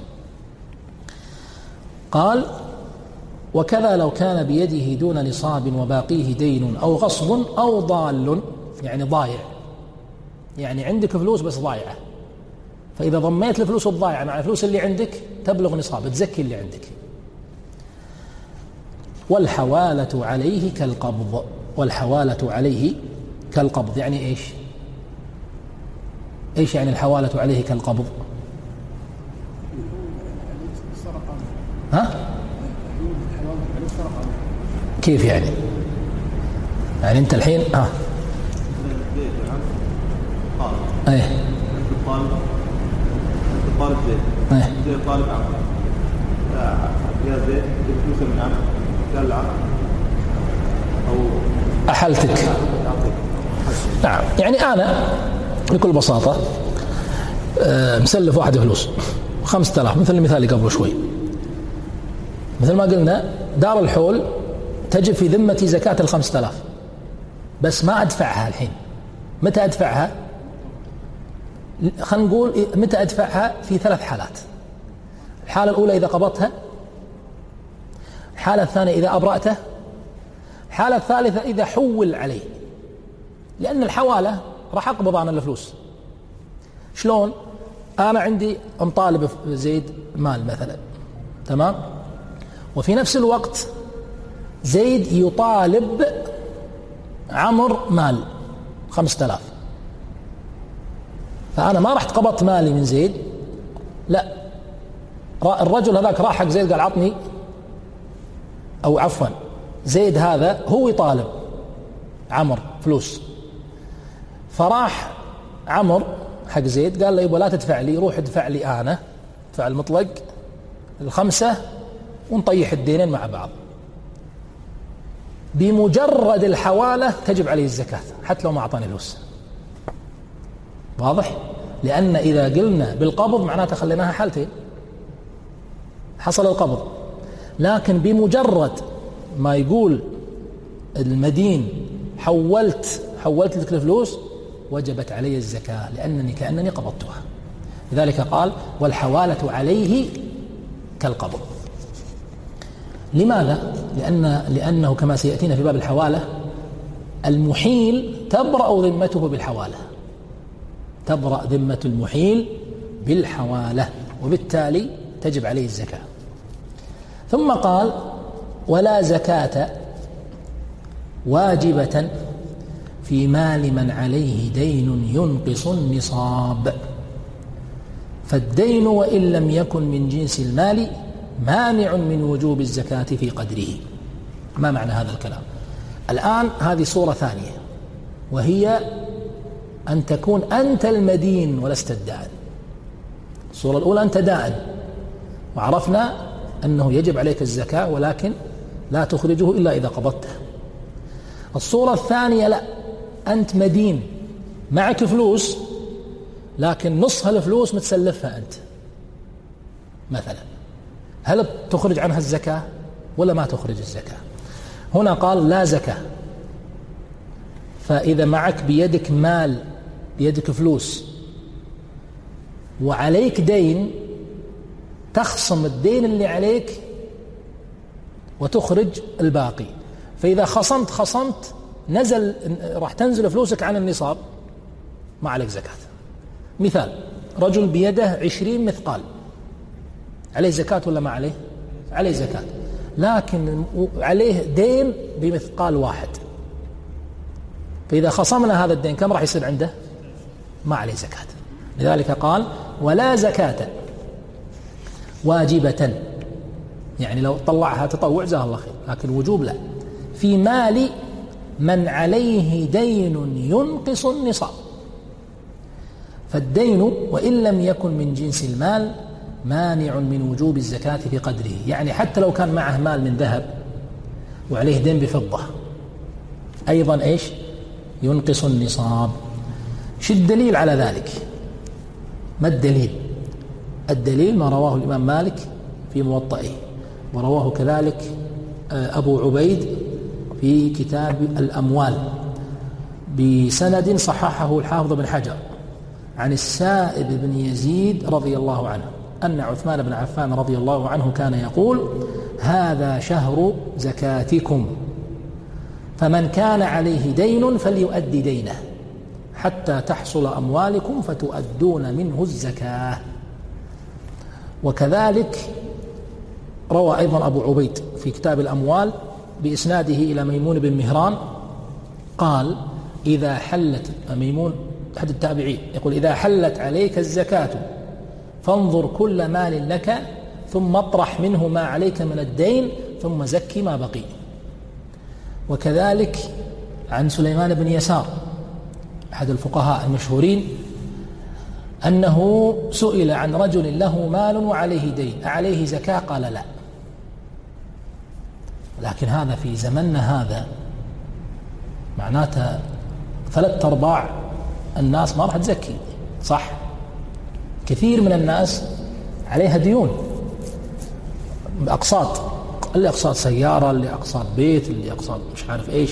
قال وكذا لو كان بيده دون نصاب وباقيه دين أو غصب أو ضال، يعني ضايع، يعني عندك فلوس بس ضايعة، فإذا ضميت الفلوس الضائعة مع الفلوس اللي عندك تبلغ نصاب، تزكي اللي عندك. والحوالة عليه كالقبض. والحوالة عليه كالقبض يعني إيش؟ إيش يعني الحوالة عليه كالقبض؟ ها؟ كيف يعني؟ يعني أنت الحين ها؟ ايه الطالب الطالب زيد ايه زيد طالب عمرو يا زيد فلوس من عمرو قال له او احلتك. نعم، يعني انا بكل بساطه مسلف واحد فلوس خمسة آلاف مثل المثال اللي قبل شوي. مثل ما قلنا دار الحول تجب في ذمتي زكاة الخمسة آلاف، بس ما أدفعها الحين. متى أدفعها؟ خلينا نقول متى أدفعها في ثلاث حالات. الحالة الأولى إذا قبضتها، الحالة الثانية إذا أبرأته، الحالة الثالثة إذا حول عليه. لأن الحوالة راح أقبض عن الفلوس. شلون؟ أنا عندي مطالب زيد مال مثلا، تمام؟ وفي نفس الوقت زيد يطالب عمر مال خمسة آلاف، فأنا ما رحت قبضت مالي من زيد، لا، الرجل هذاك راح حق زيد قال عطني، أو عفوا زيد هذا هو يطالب عمر فلوس، فراح عمر حق زيد قال له يبغى لا تدفع لي، روح ادفع لي أنا، ادفع المطلق الخمسة ونطيح الدينين مع بعض. بمجرد الحوالة تجب عليه الزكاة حتى لو ما أعطاني فلوس. واضح؟ لأن إذا قلنا بالقبض معناته خليناها حالتين، حصل القبض، لكن بمجرد ما يقول المدين حولت حولت لك الفلوس وجبت علي الزكاة لأنني كأنني قبضتها. لذلك قال والحوالة عليه كالقبض. لماذا؟ لأن لأنه كما سيأتينا في باب الحوالة المحيل تبرأ ذمته بالحوالة، تبرأ ذمة المحيل بالحوالة، وبالتالي تجب عليه الزكاة. ثم قال ولا زكاة واجبة في مال من عليه دين ينقص النصاب، فالدين وإن لم يكن من جنس المال مانع من وجوب الزكاة في قدره. ما معنى هذا الكلام؟ الآن هذه صورة ثانية، وهي أن تكون أنت المدين ولست الدائن. الصورة الأولى أنت دائن وعرفنا أنه يجب عليك الزكاة ولكن لا تخرجه إلا إذا قبضته. الصورة الثانية لا، أنت مدين معك فلوس لكن نصف الفلوس متسلفها أنت مثلا، هل تخرج عنها الزكاة ولا ما تخرج الزكاة؟ هنا قال لا زكاة. فإذا معك بيدك مال، بيدك فلوس وعليك دين، تخصم الدين اللي عليك وتخرج الباقي. فإذا خصمت خصمت نزل راح تنزل فلوسك عن النصاب، ما عليك زكاة. مثال رجل بيده عشرين مثقال، عليه زكاة ولا ما عليه؟ عليه زكاة، لكن عليه دين بمثقال واحد، فإذا خصمنا هذا الدين كم راح يصير عنده؟ ما عليه زكاة. لذلك قال ولا زكاة واجبة، يعني لو طلعها تطوع جزاه الله خير، لكن وجوب لا، في مال من عليه دين ينقص النصاب، فالدين وإن لم يكن من جنس المال مانع من وجوب الزكاة في قدره. يعني حتى لو كان معه مال من ذهب وعليه دين بفضة أيضا إيش؟ ينقص النصاب. شو الدليل على ذلك؟ ما الدليل؟ الدليل ما رواه الإمام مالك في موطئه، ورواه كذلك أبو عبيد في كتاب الأموال بسند صححه الحافظ بن حجر عن السائب بن يزيد رضي الله عنه أن عثمان بن عفان رضي الله عنه كان يقول هذا شهر زكاتكم، فمن كان عليه دين فليؤدي دينه حتى تحصل أموالكم فتؤدون منه الزكاة. وكذلك روى أيضا أبو عبيد في كتاب الأموال بإسناده إلى ميمون بن مهران قال: إذا حلت ميمون أحد التابعين يقول: إذا حلت عليك الزكاة فانظر كل مال لك ثم اطرح منه ما عليك من الدين ثم زكي ما بقي. وكذلك عن سليمان بن يسار أحد الفقهاء المشهورين أنه سئل عن رجل له مال وعليه دين أعليه زكاة؟ قال لا. لكن هذا في زمننا هذا معناته ثلاث أرباع الناس ما راح تزكي، صح؟ كثير من الناس عليها ديون بأقساط، اللي أقساط سيارة، اللي أقساط بيت، اللي أقساط مش عارف إيش.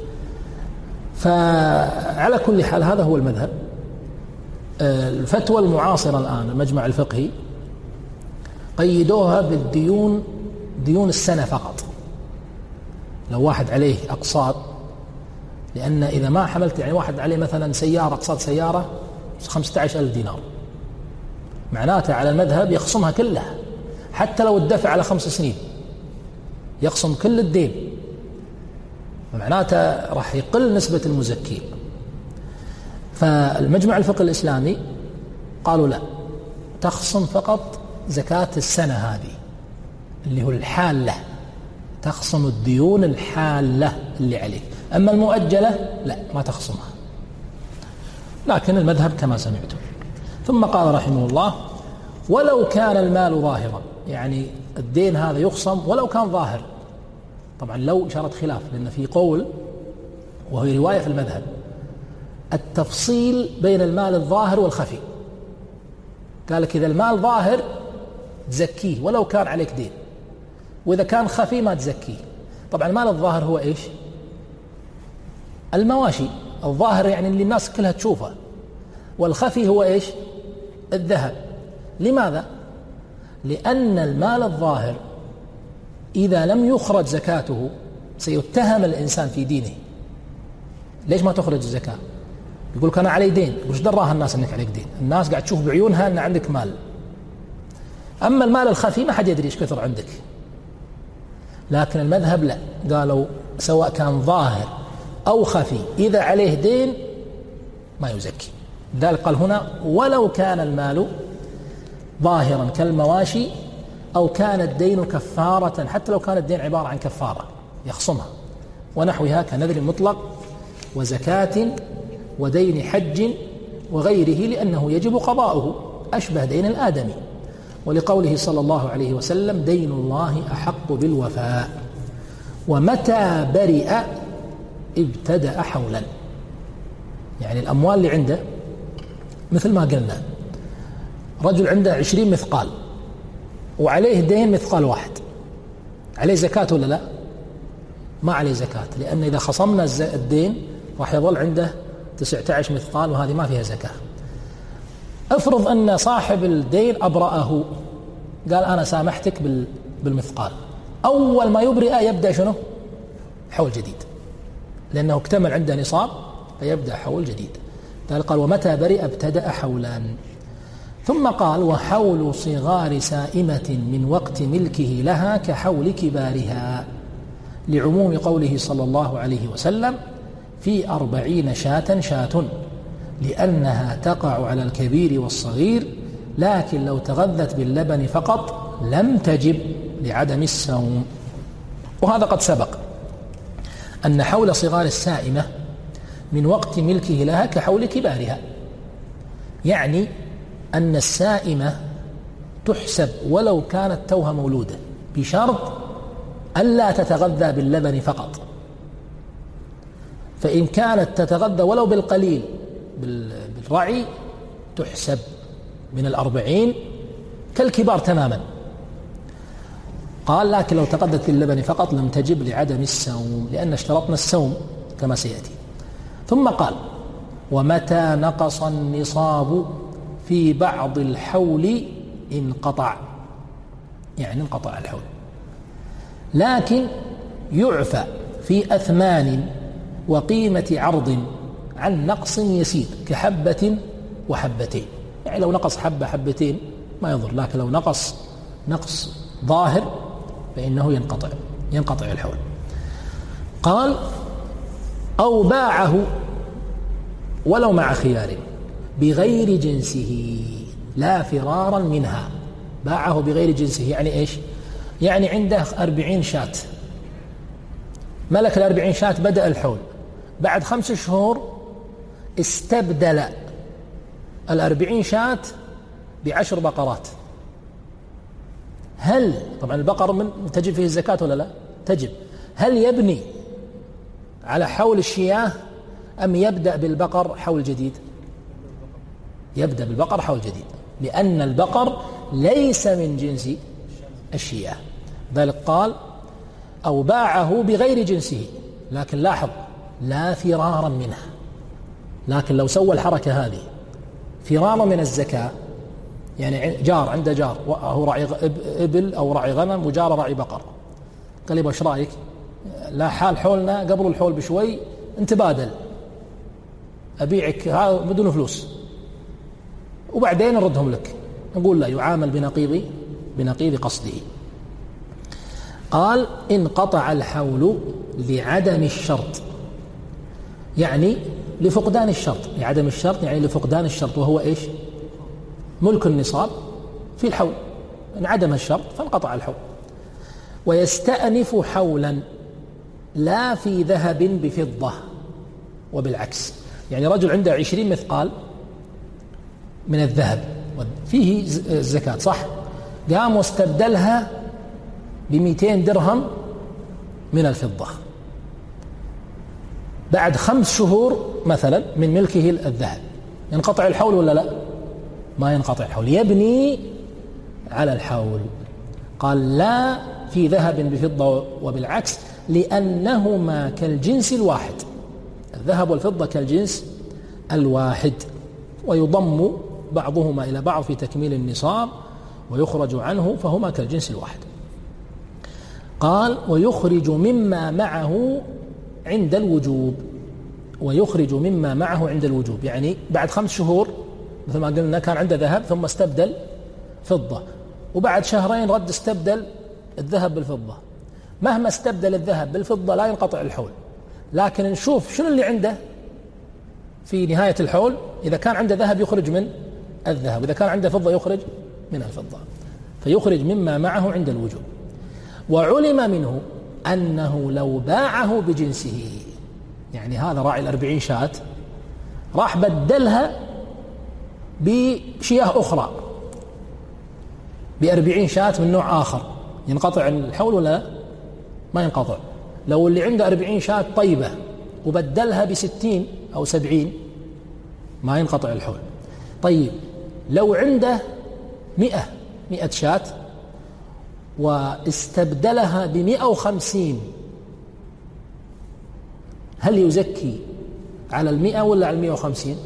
فعلى كل حال هذا هو المذهب. الفتوى المعاصرة الآن المجمع الفقهي قيدوها بالديون، ديون السنة فقط. لو واحد عليه أقساط، لأن إذا ما حملت يعني واحد عليه مثلا سيارة، أقساط سيارة خمسة عشر ألف دينار، معناته على المذهب يخصمها كلها حتى لو الدفع على خمس سنين يخصم كل الدين، معناته راح يقل نسبة المزكين. فالمجمع الفقهي الإسلامي قالوا لا، تخصم فقط زكاة السنة هذه اللي هو الحالة، تخصم الديون الحالة اللي عليك، أما المؤجلة لا ما تخصمها. لكن المذهب كما سمعتم. ثم قال رحمه الله: ولو كان المال ظاهرا، يعني الدين هذا يخصم ولو كان ظاهر. طبعا لو إشارة خلاف، لأن في قول وهي رواية في المذهب التفصيل بين المال الظاهر والخفي. قال لك إذا المال ظاهر تزكيه ولو كان عليك دين، وإذا كان خفي ما تزكيه. طبعا المال الظاهر هو إيش؟ المواشي. الظاهر يعني اللي الناس كلها تشوفه، والخفي هو إيش؟ الذهب. لماذا؟ لأن المال الظاهر إذا لم يخرج زكاته سيتهم الإنسان في دينه. ليش ما تخرج الزكاة؟ يقول لك أنا علي دين. وش دراها الناس أنك عليك دين؟ الناس قاعد تشوف بعيونها أن عندك مال. أما المال الخفي ما حد يدري إيش كثر عندك. لكن المذهب لا، قالوا سواء كان ظاهر أو خفي إذا عليه دين ما يزكي. ذلك قال هنا: ولو كان المال ظاهرا كالمواشي أو كان الدين كفارة، حتى لو كان الدين عبارة عن كفارة يخصمها، ونحوها كنذر مطلق وزكاة ودين حج وغيره، لأنه يجب قضاؤه، أشبه دين الآدمي. ولقوله صلى الله عليه وسلم: دين الله أحق بالوفاء، ومتى برئ ابتدأ حولا. يعني الأموال اللي عنده مثل ما قلنا، رجل عنده عشرين مثقال وعليه دين مثقال واحد، عليه زكاة ولا لا؟ ما عليه زكاة، لأن إذا خصمنا الدين راح يظل عنده تسعة عشر مثقال، وهذه ما فيها زكاة. افرض أن صاحب الدين أبرأه، قال أنا سامحتك بالمثقال، أول ما يبرئ يبدأ شنو؟ حول جديد، لأنه اكتمل عنده نصاب فيبدأ حول جديد. قال: ومتى برئ ابتدأ حولان. ثم قال: وحول صغار سائمة من وقت ملكه لها كحول كبارها، لعموم قوله صلى الله عليه وسلم: في أربعين شاة شاة، لأنها تقع على الكبير والصغير، لكن لو تغذت باللبن فقط لم تجب لعدم السوم. وهذا قد سبق أن حول صغار السائمة من وقت ملكه لها كحول كبارها، يعني أن السائمة تحسب ولو كانت توها مولودة، بشرط ألا تتغذى باللبن فقط. فإن كانت تتغذى ولو بالقليل بالرعي تحسب من الأربعين كالكبار تماما. قال: لكن لو تغذت باللبن فقط لم تجب لعدم السوم، لأن اشترطنا السوم كما سيأتي. ثم قال: ومتى نقص النصاب في بعض الحول انقطع، يعني انقطع الحول، لكن يعفى في أثمان وقيمة عرض عن نقص يسير كحبة وحبتين، يعني لو نقص حبة حبتين ما يضر، لكن لو نقص نقص ظاهر فإنه ينقطع ينقطع الحول. قال أو باعه ولو مع خيار بغير جنسه لا فرارا منها. باعه بغير جنسه يعني إيش؟ يعني عنده أربعين شاة، ملك الأربعين شاة، بدأ الحول، بعد خمس شهور استبدل الأربعين شاة بعشر بقرات. هل طبعا البقر من تجب فيه الزكاة ولا لا؟ تجب. هل يبني على حول الشياه أم يبدأ بالبقر حول جديد؟ يبدأ بالبقر حول جديد، لأن البقر ليس من جنس الشياه. ذلك قال أو باعه بغير جنسه، لكن لاحظ لا فرارا منها. لكن لو سوى الحركة هذه فرارا من الزكاة، يعني جار عنده جار هو راعي إبل أو راعي غنم وجار راعي بقر، قال لي ايش رايك؟ لا حال حولنا قبل الحول بشوي نتبادل، أبيعك هذا بدون فلوس وبعدين نردهم لك. نقول لا، يعامل بنقيض بنقيض قصده. قال انقطع الحول لعدم الشرط، يعني لفقدان الشرط. لعدم الشرط يعني لفقدان الشرط، وهو إيش؟ ملك النصاب في الحول، انعدم الشرط فانقطع الحول. ويستأنف حولا لا في ذهب بفضة وبالعكس، يعني رجل عنده عشرين مثقال من الذهب فيه الزكاة صح، قام واستبدلها بمئتين درهم من الفضة، بعد خمس شهور مثلا من ملكه الذهب، ينقطع الحول ولا لا؟ ما ينقطع الحول، يبني على الحول. قال لا في ذهب بفضة وبالعكس، لأنهما كالجنس الواحد، الذهب والفضة كالجنس الواحد، ويضم بعضهما إلى بعض في تكميل النصاب ويخرج عنه، فهما كالجنس الواحد. قال ويخرج مما معه عند الوجوب. ويخرج مما معه عند الوجوب يعني بعد خمس شهور مثل ما قلنا كان عنده ذهب ثم استبدل فضة، وبعد شهرين رد استبدل الذهب بالفضة. مهما استبدل الذهب بالفضة لا ينقطع الحول، لكن نشوف شنو اللي عنده في نهاية الحول. إذا كان عنده ذهب يخرج من الذهب، وإذا كان عنده فضة يخرج من الفضة، فيخرج مما معه عند الوجوب. وعلم منه أنه لو باعه بجنسه، يعني هذا راعي الأربعين شاة راح بدلها بشياه أخرى بأربعين شاة من نوع آخر، ينقطع الحول ولا ما ينقطع؟ لو اللي عنده أربعين شاة طيبة وبدلها بستين أو سبعين ما ينقطع الحول. طيب لو عنده مئة مئة شاة واستبدلها بمئة وخمسين، هل يزكي على المئة ولا على المئة وخمسين؟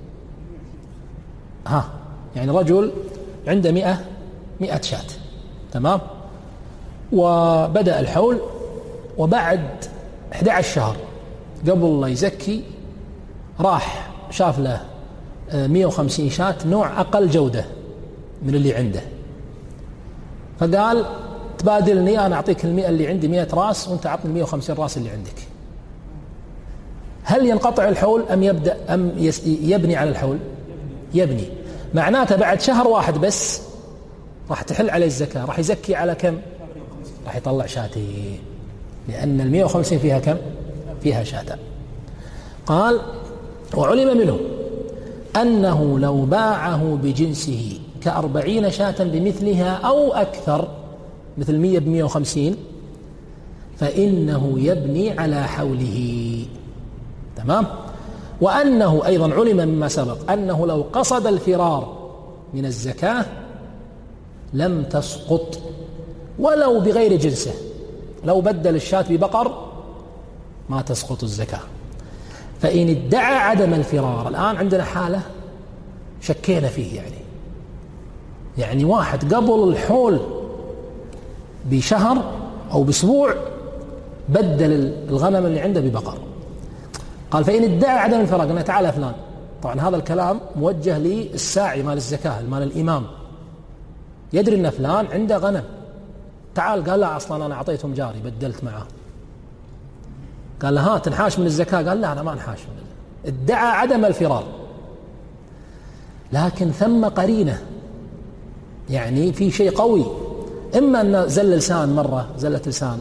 ها يعني رجل عنده مئة مئة شاة تمام، وبدأ الحول، وبعد أحد عشر شهر قبل لا يزكي راح شاف له مئة وخمسين شاة نوع أقل جودة من اللي عنده، فقال تبادلني، أنا أعطيك المئة اللي عندي مئة رأس وأنت أعطني مئة وخمسين رأس اللي عندك. هل ينقطع الحول أم يبدأ أم يبني على الحول؟ يبني. معناته بعد شهر واحد بس راح تحل عليه الزكاة، راح يزكي على كم؟ راح يطلع شاتين، لأن المئة وخمسين فيها كم؟ فيها شاتان. قال وعلم منه أنه لو باعه بجنسه كأربعين شاة بمثلها أو أكثر، مثل مئة بمئة وخمسين، فإنه يبني على حوله. تمام. وأنه أيضا علم مما سبق أنه لو قصد الفرار من الزكاة لم تسقط ولو بغير جنسه، لو بدل الشاة ببقر ما تسقط الزكاة. فإن ادعى عدم الفرار، الآن عندنا حالة شكينا فيه، يعني يعني واحد قبل الحول بشهر أو بأسبوع بدل الغنم اللي عنده ببقر، قال فإن ادعى عدم الفراغ، قلنا تعالى فلان، طبعا هذا الكلام موجه للساعي مال الزكاة، مال الإمام، يدري أن فلان عنده غنم، تعال، قال لا أصلا أنا أعطيتهم جاري بدلت معه. قال له ها تنحاش من الزكاة؟ قال لا أنا ما انحاش من الزكاة. ادعى عدم الفرار، لكن ثم قرينة، يعني في شيء قوي، إما أن زل لسان مرة، زلت لسان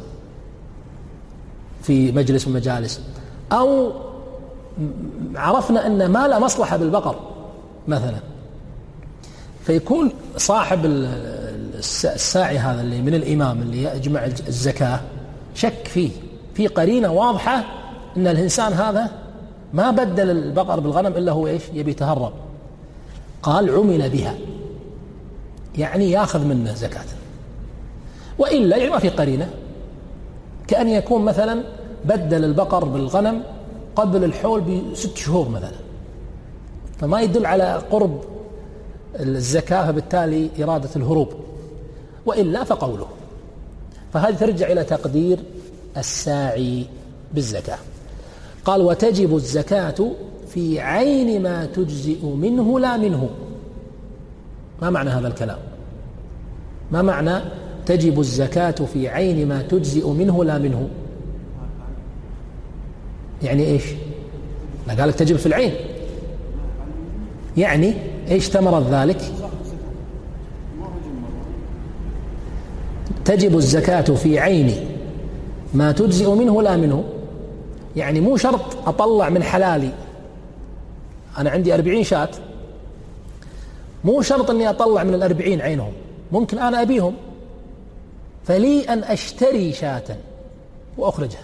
في مجلس من مجالس، أو عرفنا أن ما لا مصلحة بالبقر مثلا، فيكون صاحب الساعي هذا اللي من الإمام اللي يجمع الزكاة شك فيه، في قرينة واضحة أن الإنسان هذا ما بدل البقر بالغنم إلا هو إيش يبي يتهرب. قال عمل بها، يعني ياخذ منه زكاة، وإلا يعني ما في قرينة، كأن يكون مثلا بدل البقر بالغنم قبل الحول بست شهور مثلا، فما يدل على قرب الزكاة، فبالتالي إرادة الهروب، وإلا فقوله. فهذه ترجع إلى تقدير الساعي بالزكاة. قال وتجب الزكاة في عين ما تجزئ منه لا منه. ما معنى هذا الكلام؟ ما معنى تجب الزكاة في عين ما تجزئ منه لا منه؟ يعني إيش؟ لا قال لك تجب في العين، يعني إيش ثمرة ذلك؟ تجب الزكاة في عين ما تجزئ منه لا منه، يعني مو شرط أطلع من حلالي، أنا عندي أربعين شاة، مو شرط أني أطلع من الأربعين عينهم، ممكن أنا أبيهم، فلي أن أشتري شاة وأخرجها.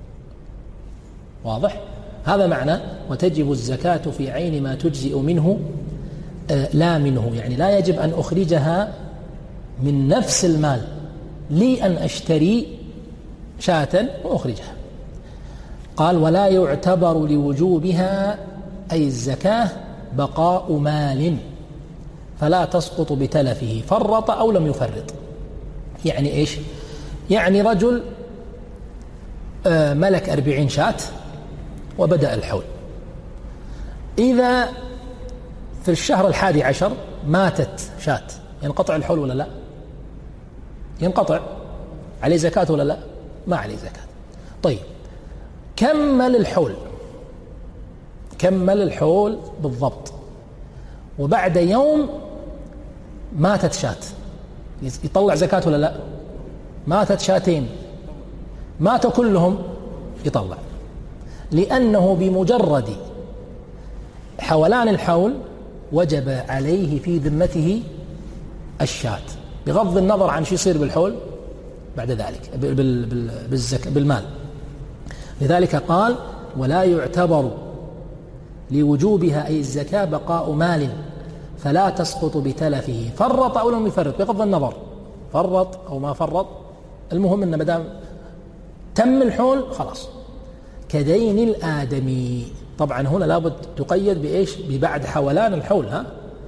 واضح؟ هذا معنى وتجب الزكاة في عين ما تجزئ منه آه لا منه، يعني لا يجب أن أخرجها من نفس المال، لي أن أشتري شاة وأخرجها. قال ولا يعتبر لوجوبها أي الزكاة بقاء مال، فلا تسقط بتلفه فرط أو لم يفرط. يعني إيش؟ يعني رجل آه ملك أربعين شاة وبدأ الحول، إذا في الشهر الحادي عشر ماتت شاة، ينقطع الحول ولا لا؟ ينقطع. عليه زكاة ولا لا؟ ما عليه زكاة. طيب كمل الحول، كمل الحول بالضبط، وبعد يوم ماتت شاة، يطلع زكاة ولا لا؟ ماتت شاتين، ماتوا كلهم، يطلع، لأنه بمجرد حولان الحول وجب عليه في ذمته الشاة، بغض النظر عن شو يصير بالحول بعد ذلك بالزكاة بالمال. لذلك قال ولا يعتبر لوجوبها أي الزكاة بقاء مال، فلا تسقط بتلفه فرط أو لم يفرط، بغض النظر فرط أو ما فرط، المهم أن مدام تم الحول خلاص. كدين الآدمي، طبعا هنا لابد تقيد بإيش؟ ببعد حولان الحول، ها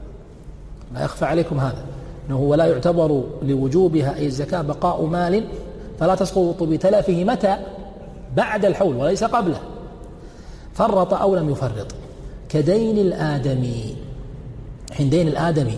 لا يخفى عليكم هذا، أنه ولا يعتبر لوجوبها أي الزكاة بقاء مال فلا تسقط بتلفه متى؟ بعد الحول وليس قبله. فرط أو لم يفرط. كدين الآدمي، حين دين الآدمي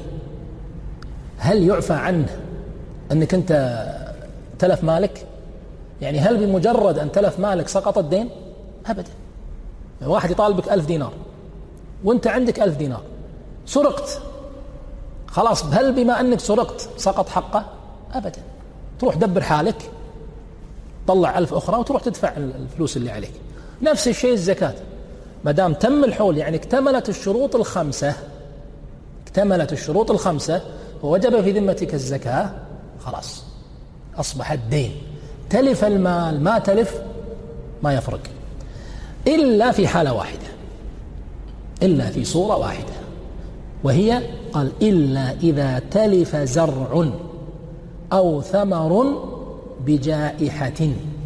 هل يعفى عنه أنك أنت تلف مالك؟ يعني هل بمجرد أن تلف مالك سقط الدين؟ أبدا. واحد يطالبك ألف دينار وأنت عندك ألف دينار، سرقت، خلاص هل بما أنك سرقت سقط حقه؟ أبدا. تروح دبر حالك، طلع ألف أخرى وتروح تدفع الفلوس اللي عليك. نفس الشيء الزكاة، ما دام تم الحول، يعني اكتملت الشروط الخمسة، اكتملت الشروط الخمسة ووجب في ذمتك الزكاة، خلاص أصبح الدين. تلف المال ما تلف ما يفرق، إلا في حالة واحدة، إلا في صورة واحدة، وهي قال إلا إذا تلف زرع أو ثمر بجائحة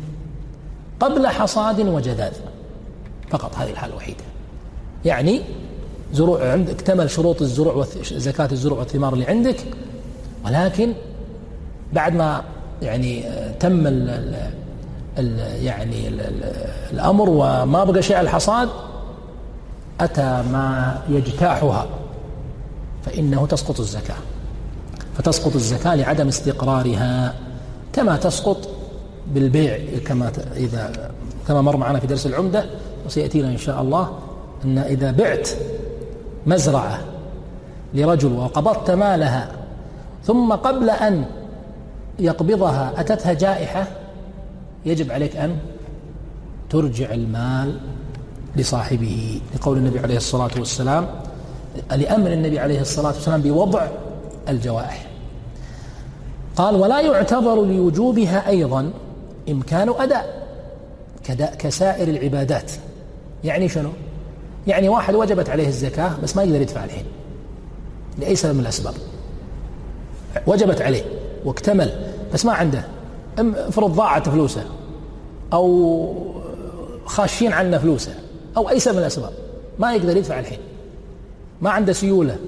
قبل حصاد وجذاذ، فقط هذه الحالة الوحيدة. يعني زروع عندك اكتمل شروط الزروع وزكاة الزروع والثمار اللي عندك، ولكن بعد ما يعني تم يعني الأمر وما بقى شيء على الحصاد، أتى ما يجتاحها فإنه تسقط الزكاة. فتسقط الزكاة لعدم استقرارها، كما تسقط بالبيع، كما إذا كما مر معنا في درس العمدة وسيأتينا إن شاء الله، أن إذا بعت مزرعة لرجل وقبضت مالها ثم قبل أن يقبضها أتتها جائحة، يجب عليك أن ترجع المال لصاحبه، لقول النبي عليه الصلاة والسلام، لأمر النبي عليه الصلاة والسلام بوضع الجوائح. قال: ولا يعتبر لوجوبها أيضا إمكان أداء كسائر العبادات. يعني شنو؟ يعني واحد وجبت عليه الزكاة بس ما يقدر يدفع الحين لأي سبب من الأسباب، وجبت عليه واكتمل بس ما عنده، افرض ضاعت فلوسه أو خاشين عنه فلوسه أو أي سبب من الأسباب، ما يقدر يدفع الحين، ما عنده سيولة،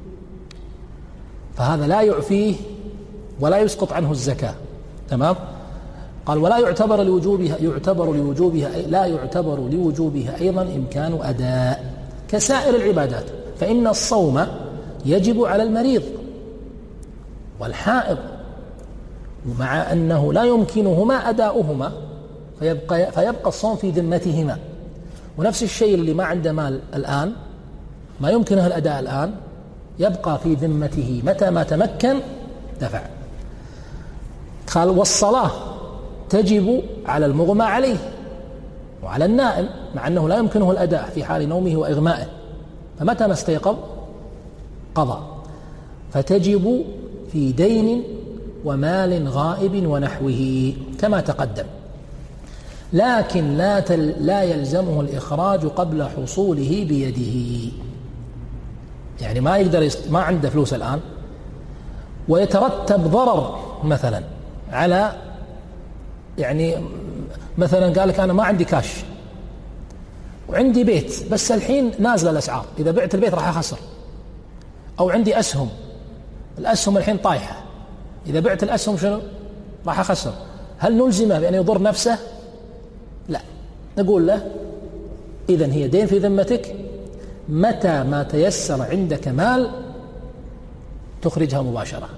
فهذا لا يعفيه ولا يسقط عنه الزكاة. تمام؟ قال: ولا يعتبر لوجوبها يعتبر لوجوبها لا يعتبر لوجوبها أيضا إمكان أداء كسائر العبادات، فإن الصوم يجب على المريض والحائض، ومع أنه لا يمكنهما أداؤهما فيبقى, فيبقى الصوم في ذمتهما. ونفس الشيء اللي ما عنده مال الآن ما يمكنه الأداء الآن يبقى في ذمته، متى ما تمكن دفع. قال: والصلاة تجب على المغمى عليه وعلى النائم، مع أنه لا يمكنه الأداء في حال نومه وإغمائه، فمتى ما استيقظ قضى. فتجب في دين ومال غائب ونحوه كما تقدم، لكن لا, تل لا يلزمه الإخراج قبل حصوله بيده. يعني ما يقدر يست... ما عنده فلوس الآن ويترتب ضرر مثلا على، يعني مثلا قال لك أنا ما عندي كاش وعندي بيت بس الحين نازل الأسعار، إذا بعت البيت راح أخسر، أو عندي أسهم، الأسهم الحين طايحة، إذا بعت الأسهم شنو؟ راح أخسر. هل نلزمه بأن يضر نفسه؟ لا، نقول له إذن هي دين في ذمتك، متى ما تيسر عندك مال تخرجها مباشرة.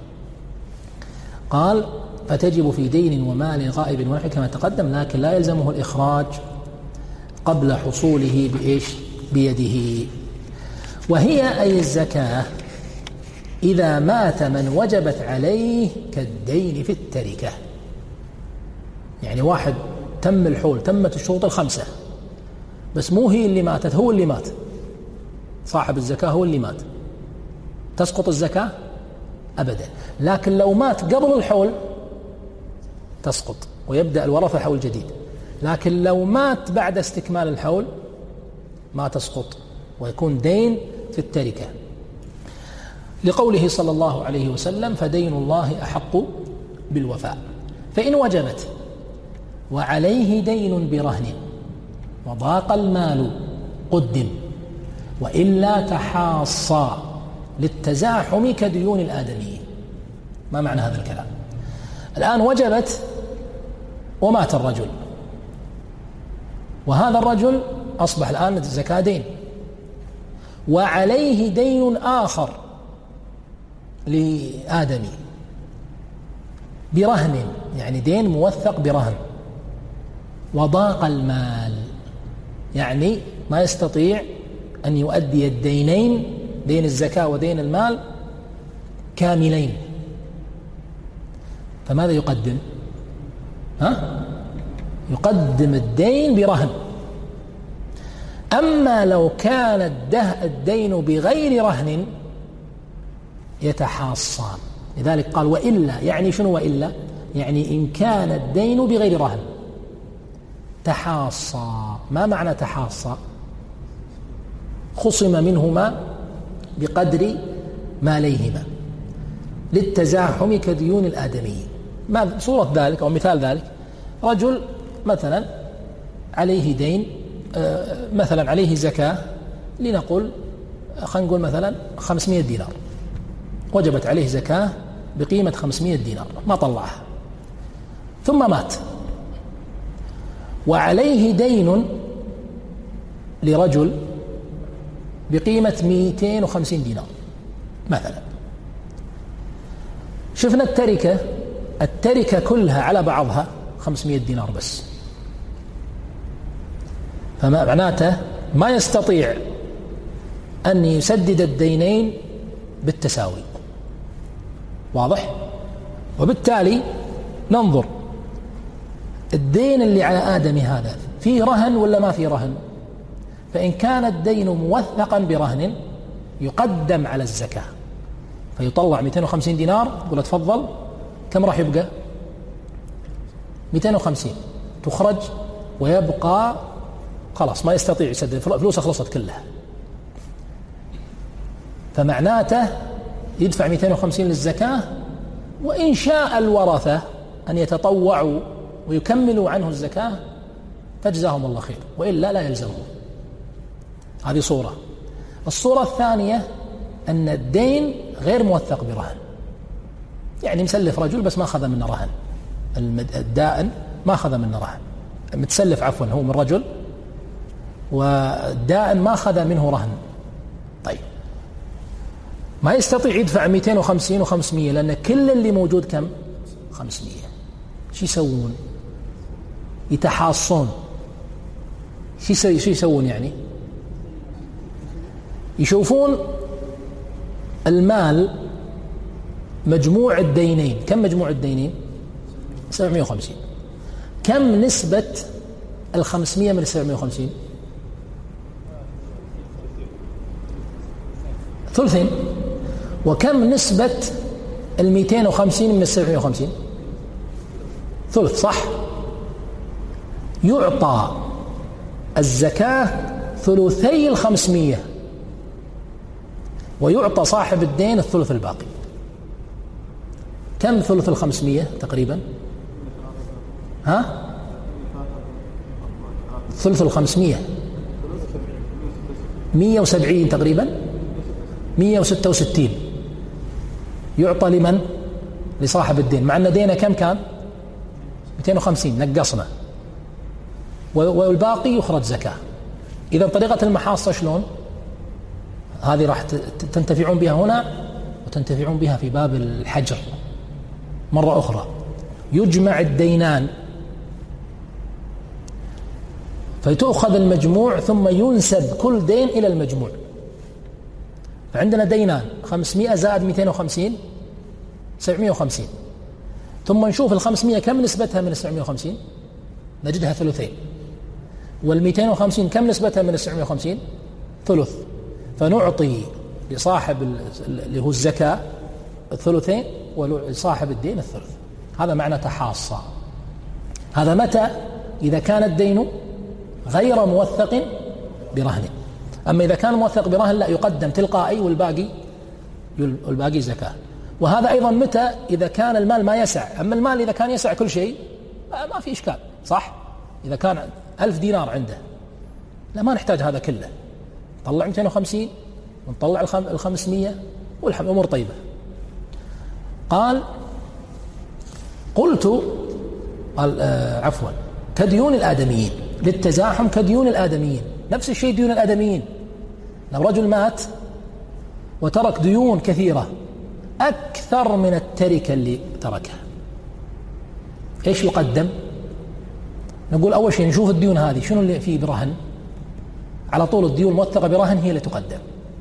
قال: فتجب في دين ومال غائب ونحو كما تقدم، لكن لا يلزمه الإخراج قبل حصوله بإيش؟ بيده. وهي أي الزكاة إذا مات من وجبت عليه كالدين في التركة. يعني واحد تم الحول، تمت الشروط الخمسة، بس مو هي اللي ماتت، هو اللي مات، صاحب الزكاة هو اللي مات، تسقط الزكاة؟ أبدا. لكن لو مات قبل الحول تسقط ويبدأ الورثة حول جديد، لكن لو مات بعد استكمال الحول ما تسقط ويكون دين في التركة، لقوله صلى الله عليه وسلم: فدين الله أحق بالوفاء. فإن وجبت وعليه دين برهن وضاق المال قدم، وإلا تحاصى للتزاحم كديون الآدميين. ما معنى هذا الكلام؟ الآن وجبت ومات الرجل، وهذا الرجل أصبح الآن الزكاة دين، وعليه دين آخر لآدمي برهن، يعني دين موثق برهن، وضاق المال، يعني ما يستطيع أن يؤدي الدينين، دين الزكاة ودين المال كاملين، فماذا يقدم؟ ها؟ يقدم الدين برهن. أما لو كان الدين بغير رهن يتحاصان، لذلك قال: وإلا. يعني شنو وإلا؟ يعني إن كان الدين بغير رهن تحاصى. ما معنى تحاصى؟ خصم منهما بقدر ماليهما للتزاحم كديون الآدميين. ما صورة ذلك أو مثال ذلك؟ رجل مثلا عليه دين، مثلا عليه زكاة، لنقول خلينا نقول مثلا خمسمائة دينار، وجبت عليه زكاة بقيمة خمسمائة دينار، ما طلعها، ثم مات، وعليه دين لرجل بقيمة مئتين وخمسين دينار مثلا. شفنا التركة التركة كلها على بعضها خمسمائة دينار بس، فما معناته ما يستطيع أن يسدد الدينين بالتساوي. واضح؟ وبالتالي ننظر الدين اللي على آدم هذا فيه رهن ولا ما فيه رهن؟ فإن كان الدين موثقا برهن يقدم على الزكاة، فيطلع مئتين وخمسين دينار، يقول تفضل، كم راح يبقى؟ مئتين وخمسين تخرج، ويبقى خلاص ما يستطيع يسدد، فلوسه خلصت كلها. فمعناته يدفع مئتين وخمسين للزكاة، وإن شاء الورثة أن يتطوعوا ويكملوا عنه الزكاة فجزاهم الله خير، وإلا لا يلزمهم. هذه صورة. الصورة الثانية أن الدين غير موثق برهن، يعني مسلف رجل بس ما أخذ منه رهن، الدائن ما أخذ منه رهن، متسلف عفوا هو من رجل والدائن ما أخذ منه رهن. طيب ما يستطيع يدفع مئتين وخمسين وخمسمائة لأن كل اللي موجود كم؟ خمسمائة. شو يسوون؟ يتحاصون. شو شو يسوون يعني؟ يشوفون المال مجموع الدينين، كم مجموع الدينين؟ سبعمائة وخمسين. كم نسبة الخمسمائة من السبعمائة وخمسين؟ ثلثين. وكم نسبة المئتين وخمسين من السبعمائة وخمسين؟ ثلث، صح؟ يعطى الزكاة ثلثي الخمسمائة، ويعطى صاحب الدين الثلث الباقي. كم ثلث الخمسمائة تقريبا؟ ها؟ ثلث الخمسمائة مئة وسبعين تقريبا، مئة وستة وستين يعطى لمن؟ لصاحب الدين، مع أن دينه كم كان؟ مئتين وخمسين، نقصنا، والباقي يخرج زكاة. إذا طريقة المحاصة شلون؟ هذه راح تنتفعون بها هنا وتنتفعون بها في باب الحجر مرة أخرى. يجمع الدينان فتأخذ المجموع ثم ينسب كل دين إلى المجموع. فعندنا دينان خمسمائة زائد مئتين وخمسين سبعمائة وخمسين، ثم نشوف الخمسمائة كم نسبتها من السبعمائة وخمسين، نجدها ثلثين. والمئتين وخمسين كم نسبتها من السبعمائة وخمسين؟ ثلث. فنعطي لصاحب اللي هو الزكاة الثلثين ولصاحب الدين الثلث. هذا معنى تحاصى. هذا متى؟ إذا كان الدين غير موثق برهن. أما إذا كان موثق برهن لا، يقدم تلقائي والباقي والباقي زكاة. وهذا أيضا متى؟ إذا كان المال ما يسع. أما المال إذا كان يسع كل شيء ما في إشكال، صح؟ إذا كان ألف دينار عنده لا، ما نحتاج هذا كله، طلع مئتين وخمسين ونطلع الخمسمائة والأمور طيبة. قال قلت قال آه عفوا كديون الآدميين، للتزاحم كديون الآدميين. نفس الشيء ديون الآدميين. لو رجل مات وترك ديون كثيرة أكثر من التركة اللي تركها، إيش يقدم؟ نقول أول شيء نشوف الديون هذه شنو اللي فيه برهن، على طول الديون الموثقة برهن هي اللي تقدم.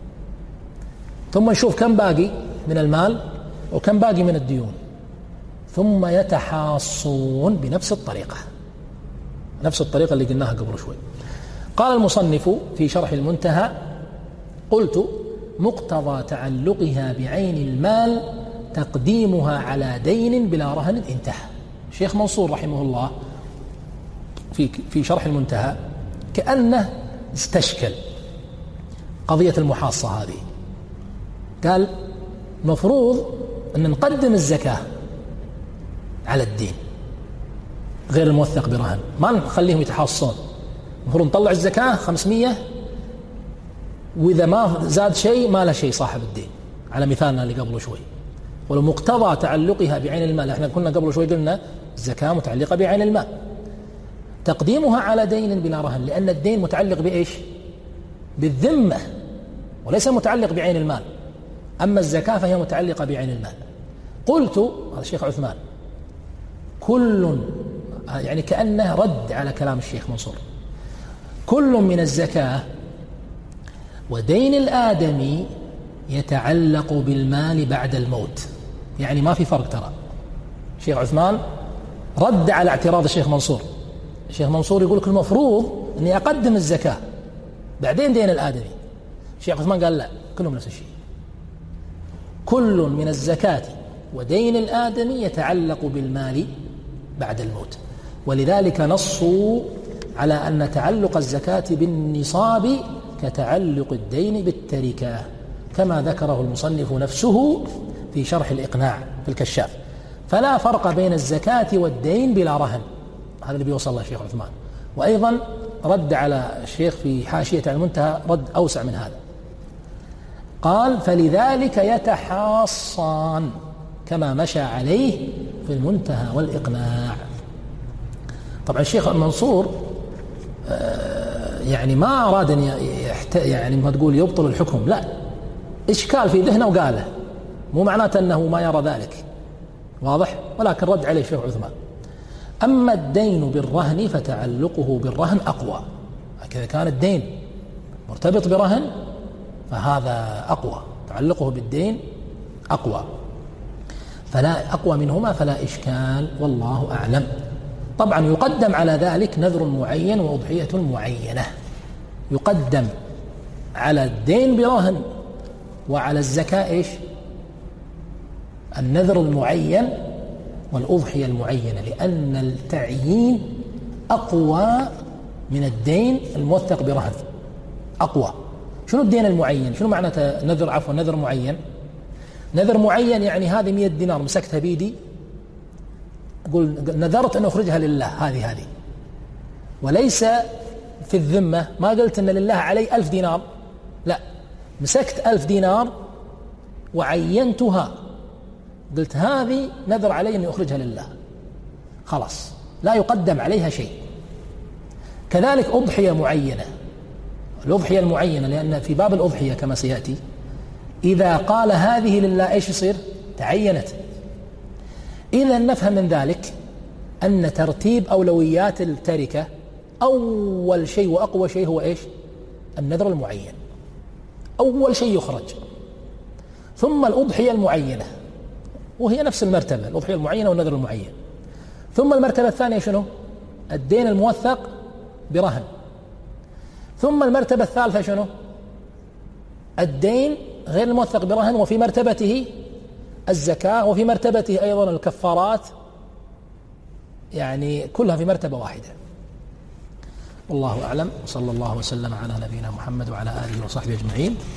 ثم نشوف كم باقي من المال وكم باقي من الديون، ثم يتحاصون بنفس الطريقة، نفس الطريقة اللي قلناها قبل شوي. قال المصنف في شرح المنتهى: قلت مقتضى تعلقها بعين المال تقديمها على دين بلا رهن. انتهى. الشيخ منصور رحمه الله في في شرح المنتهى كأنه استشكل قضية المحاصة هذه. قال مفروض أن نقدم الزكاة على الدين غير الموثق برهن، ما نخليهم يتحاصون. المفروض نطلع الزكاة خمسمائة، وإذا ما زاد شيء ما له شيء صاحب الدين، على مثالنا اللي قبله شوي. ولو مقتضى تعلقها بعين المال، احنا كنا قبل شوي قلنا الزكاة متعلقة بعين المال، تقديمها على دين بلا رهن، لأن الدين متعلق بإيش؟ بالذمة وليس متعلق بعين المال، أما الزكاة فهي متعلقة بعين المال. قلت، هذا الشيخ عثمان، كل يعني كأنه رد على كلام الشيخ منصور، كل من الزكاة ودين الآدمي يتعلق بالمال بعد الموت، يعني ما في فرق. ترى الشيخ عثمان رد على اعتراض الشيخ منصور. الشيخ منصور يقول لك المفروض أني أقدم الزكاة بعدين دين الآدمي. الشيخ عثمان قال لا، كلهم نفس الشيء. كل من الزكاة ودين الآدمي يتعلق بالمال بعد الموت، ولذلك نصوا على أن تعلق الزكاة بالنصاب كتعلق الدين بالتركة، كما ذكره المصنف نفسه في شرح الإقناع في الكشاف. فلا فرق بين الزكاة والدين بلا رهن، هذا اللي بيوصل له الشيخ عثمان. وأيضا رد على الشيخ في حاشية المنتهى رد أوسع من هذا، قال فلذلك يتحاصان كما مشى عليه في المنتهى والإقناع. طبعا الشيخ المنصور يعني ما أراد أن يحت... يعني ما تقول يبطل الحكم، لا، إشكال في ذهنه وقاله، مو معناته أنه ما يرى ذلك، واضح؟ ولكن رد عليه الشيخ عثمان. أما الدين بالرهن فتعلقه بالرهن أقوى، هكذا كان الدين مرتبط برهن فهذا أقوى، تعلقه بالدين أقوى، فلا أقوى منهما فلا إشكال، والله أعلم. طبعا يقدم على ذلك نذر معين وأضحية معينة، يقدم على الدين برهن وعلى الزكاة إيش؟ النذر المعين والأضحية المعينة، لأن التعيين أقوى من الدين الموثق برهن، أقوى. شنو الدين المعين؟ شنو معنى نذر عفوا نذر معين؟ نذر معين يعني هذه مئة دينار مسكتها بيدي، قل نذرت أن أخرجها لله، هذه هذه وليس في الذمة، ما قلت أن لله علي ألف دينار، لا، مسكت ألف دينار وعينتها، قلت هذه نذر علي أن أخرجها لله، خلاص لا يقدم عليها شيء. كذلك أضحية معينة، الأضحية المعينة لأن في باب الأضحية كما سيأتي إذا قال هذه لله إيش يصير؟ تعينت. إذا نفهم من ذلك أن ترتيب أولويات التركة أول شيء وأقوى شيء هو إيش؟ النذر المعين، أول شيء يخرج، ثم الأضحية المعينة وهي نفس المرتبة، الأضحية المعينة والنذر المعين، ثم المرتبة الثانية شنو؟ الدين الموثق برهن، ثم المرتبة الثالثة شنو؟ الدين غير الموثق برهن، وفي مرتبته الزكاة، وفي مرتبته أيضا الكفارات، يعني كلها في مرتبة واحدة. والله أعلم، صلى الله وسلم على نبينا محمد وعلى آله وصحبه أجمعين.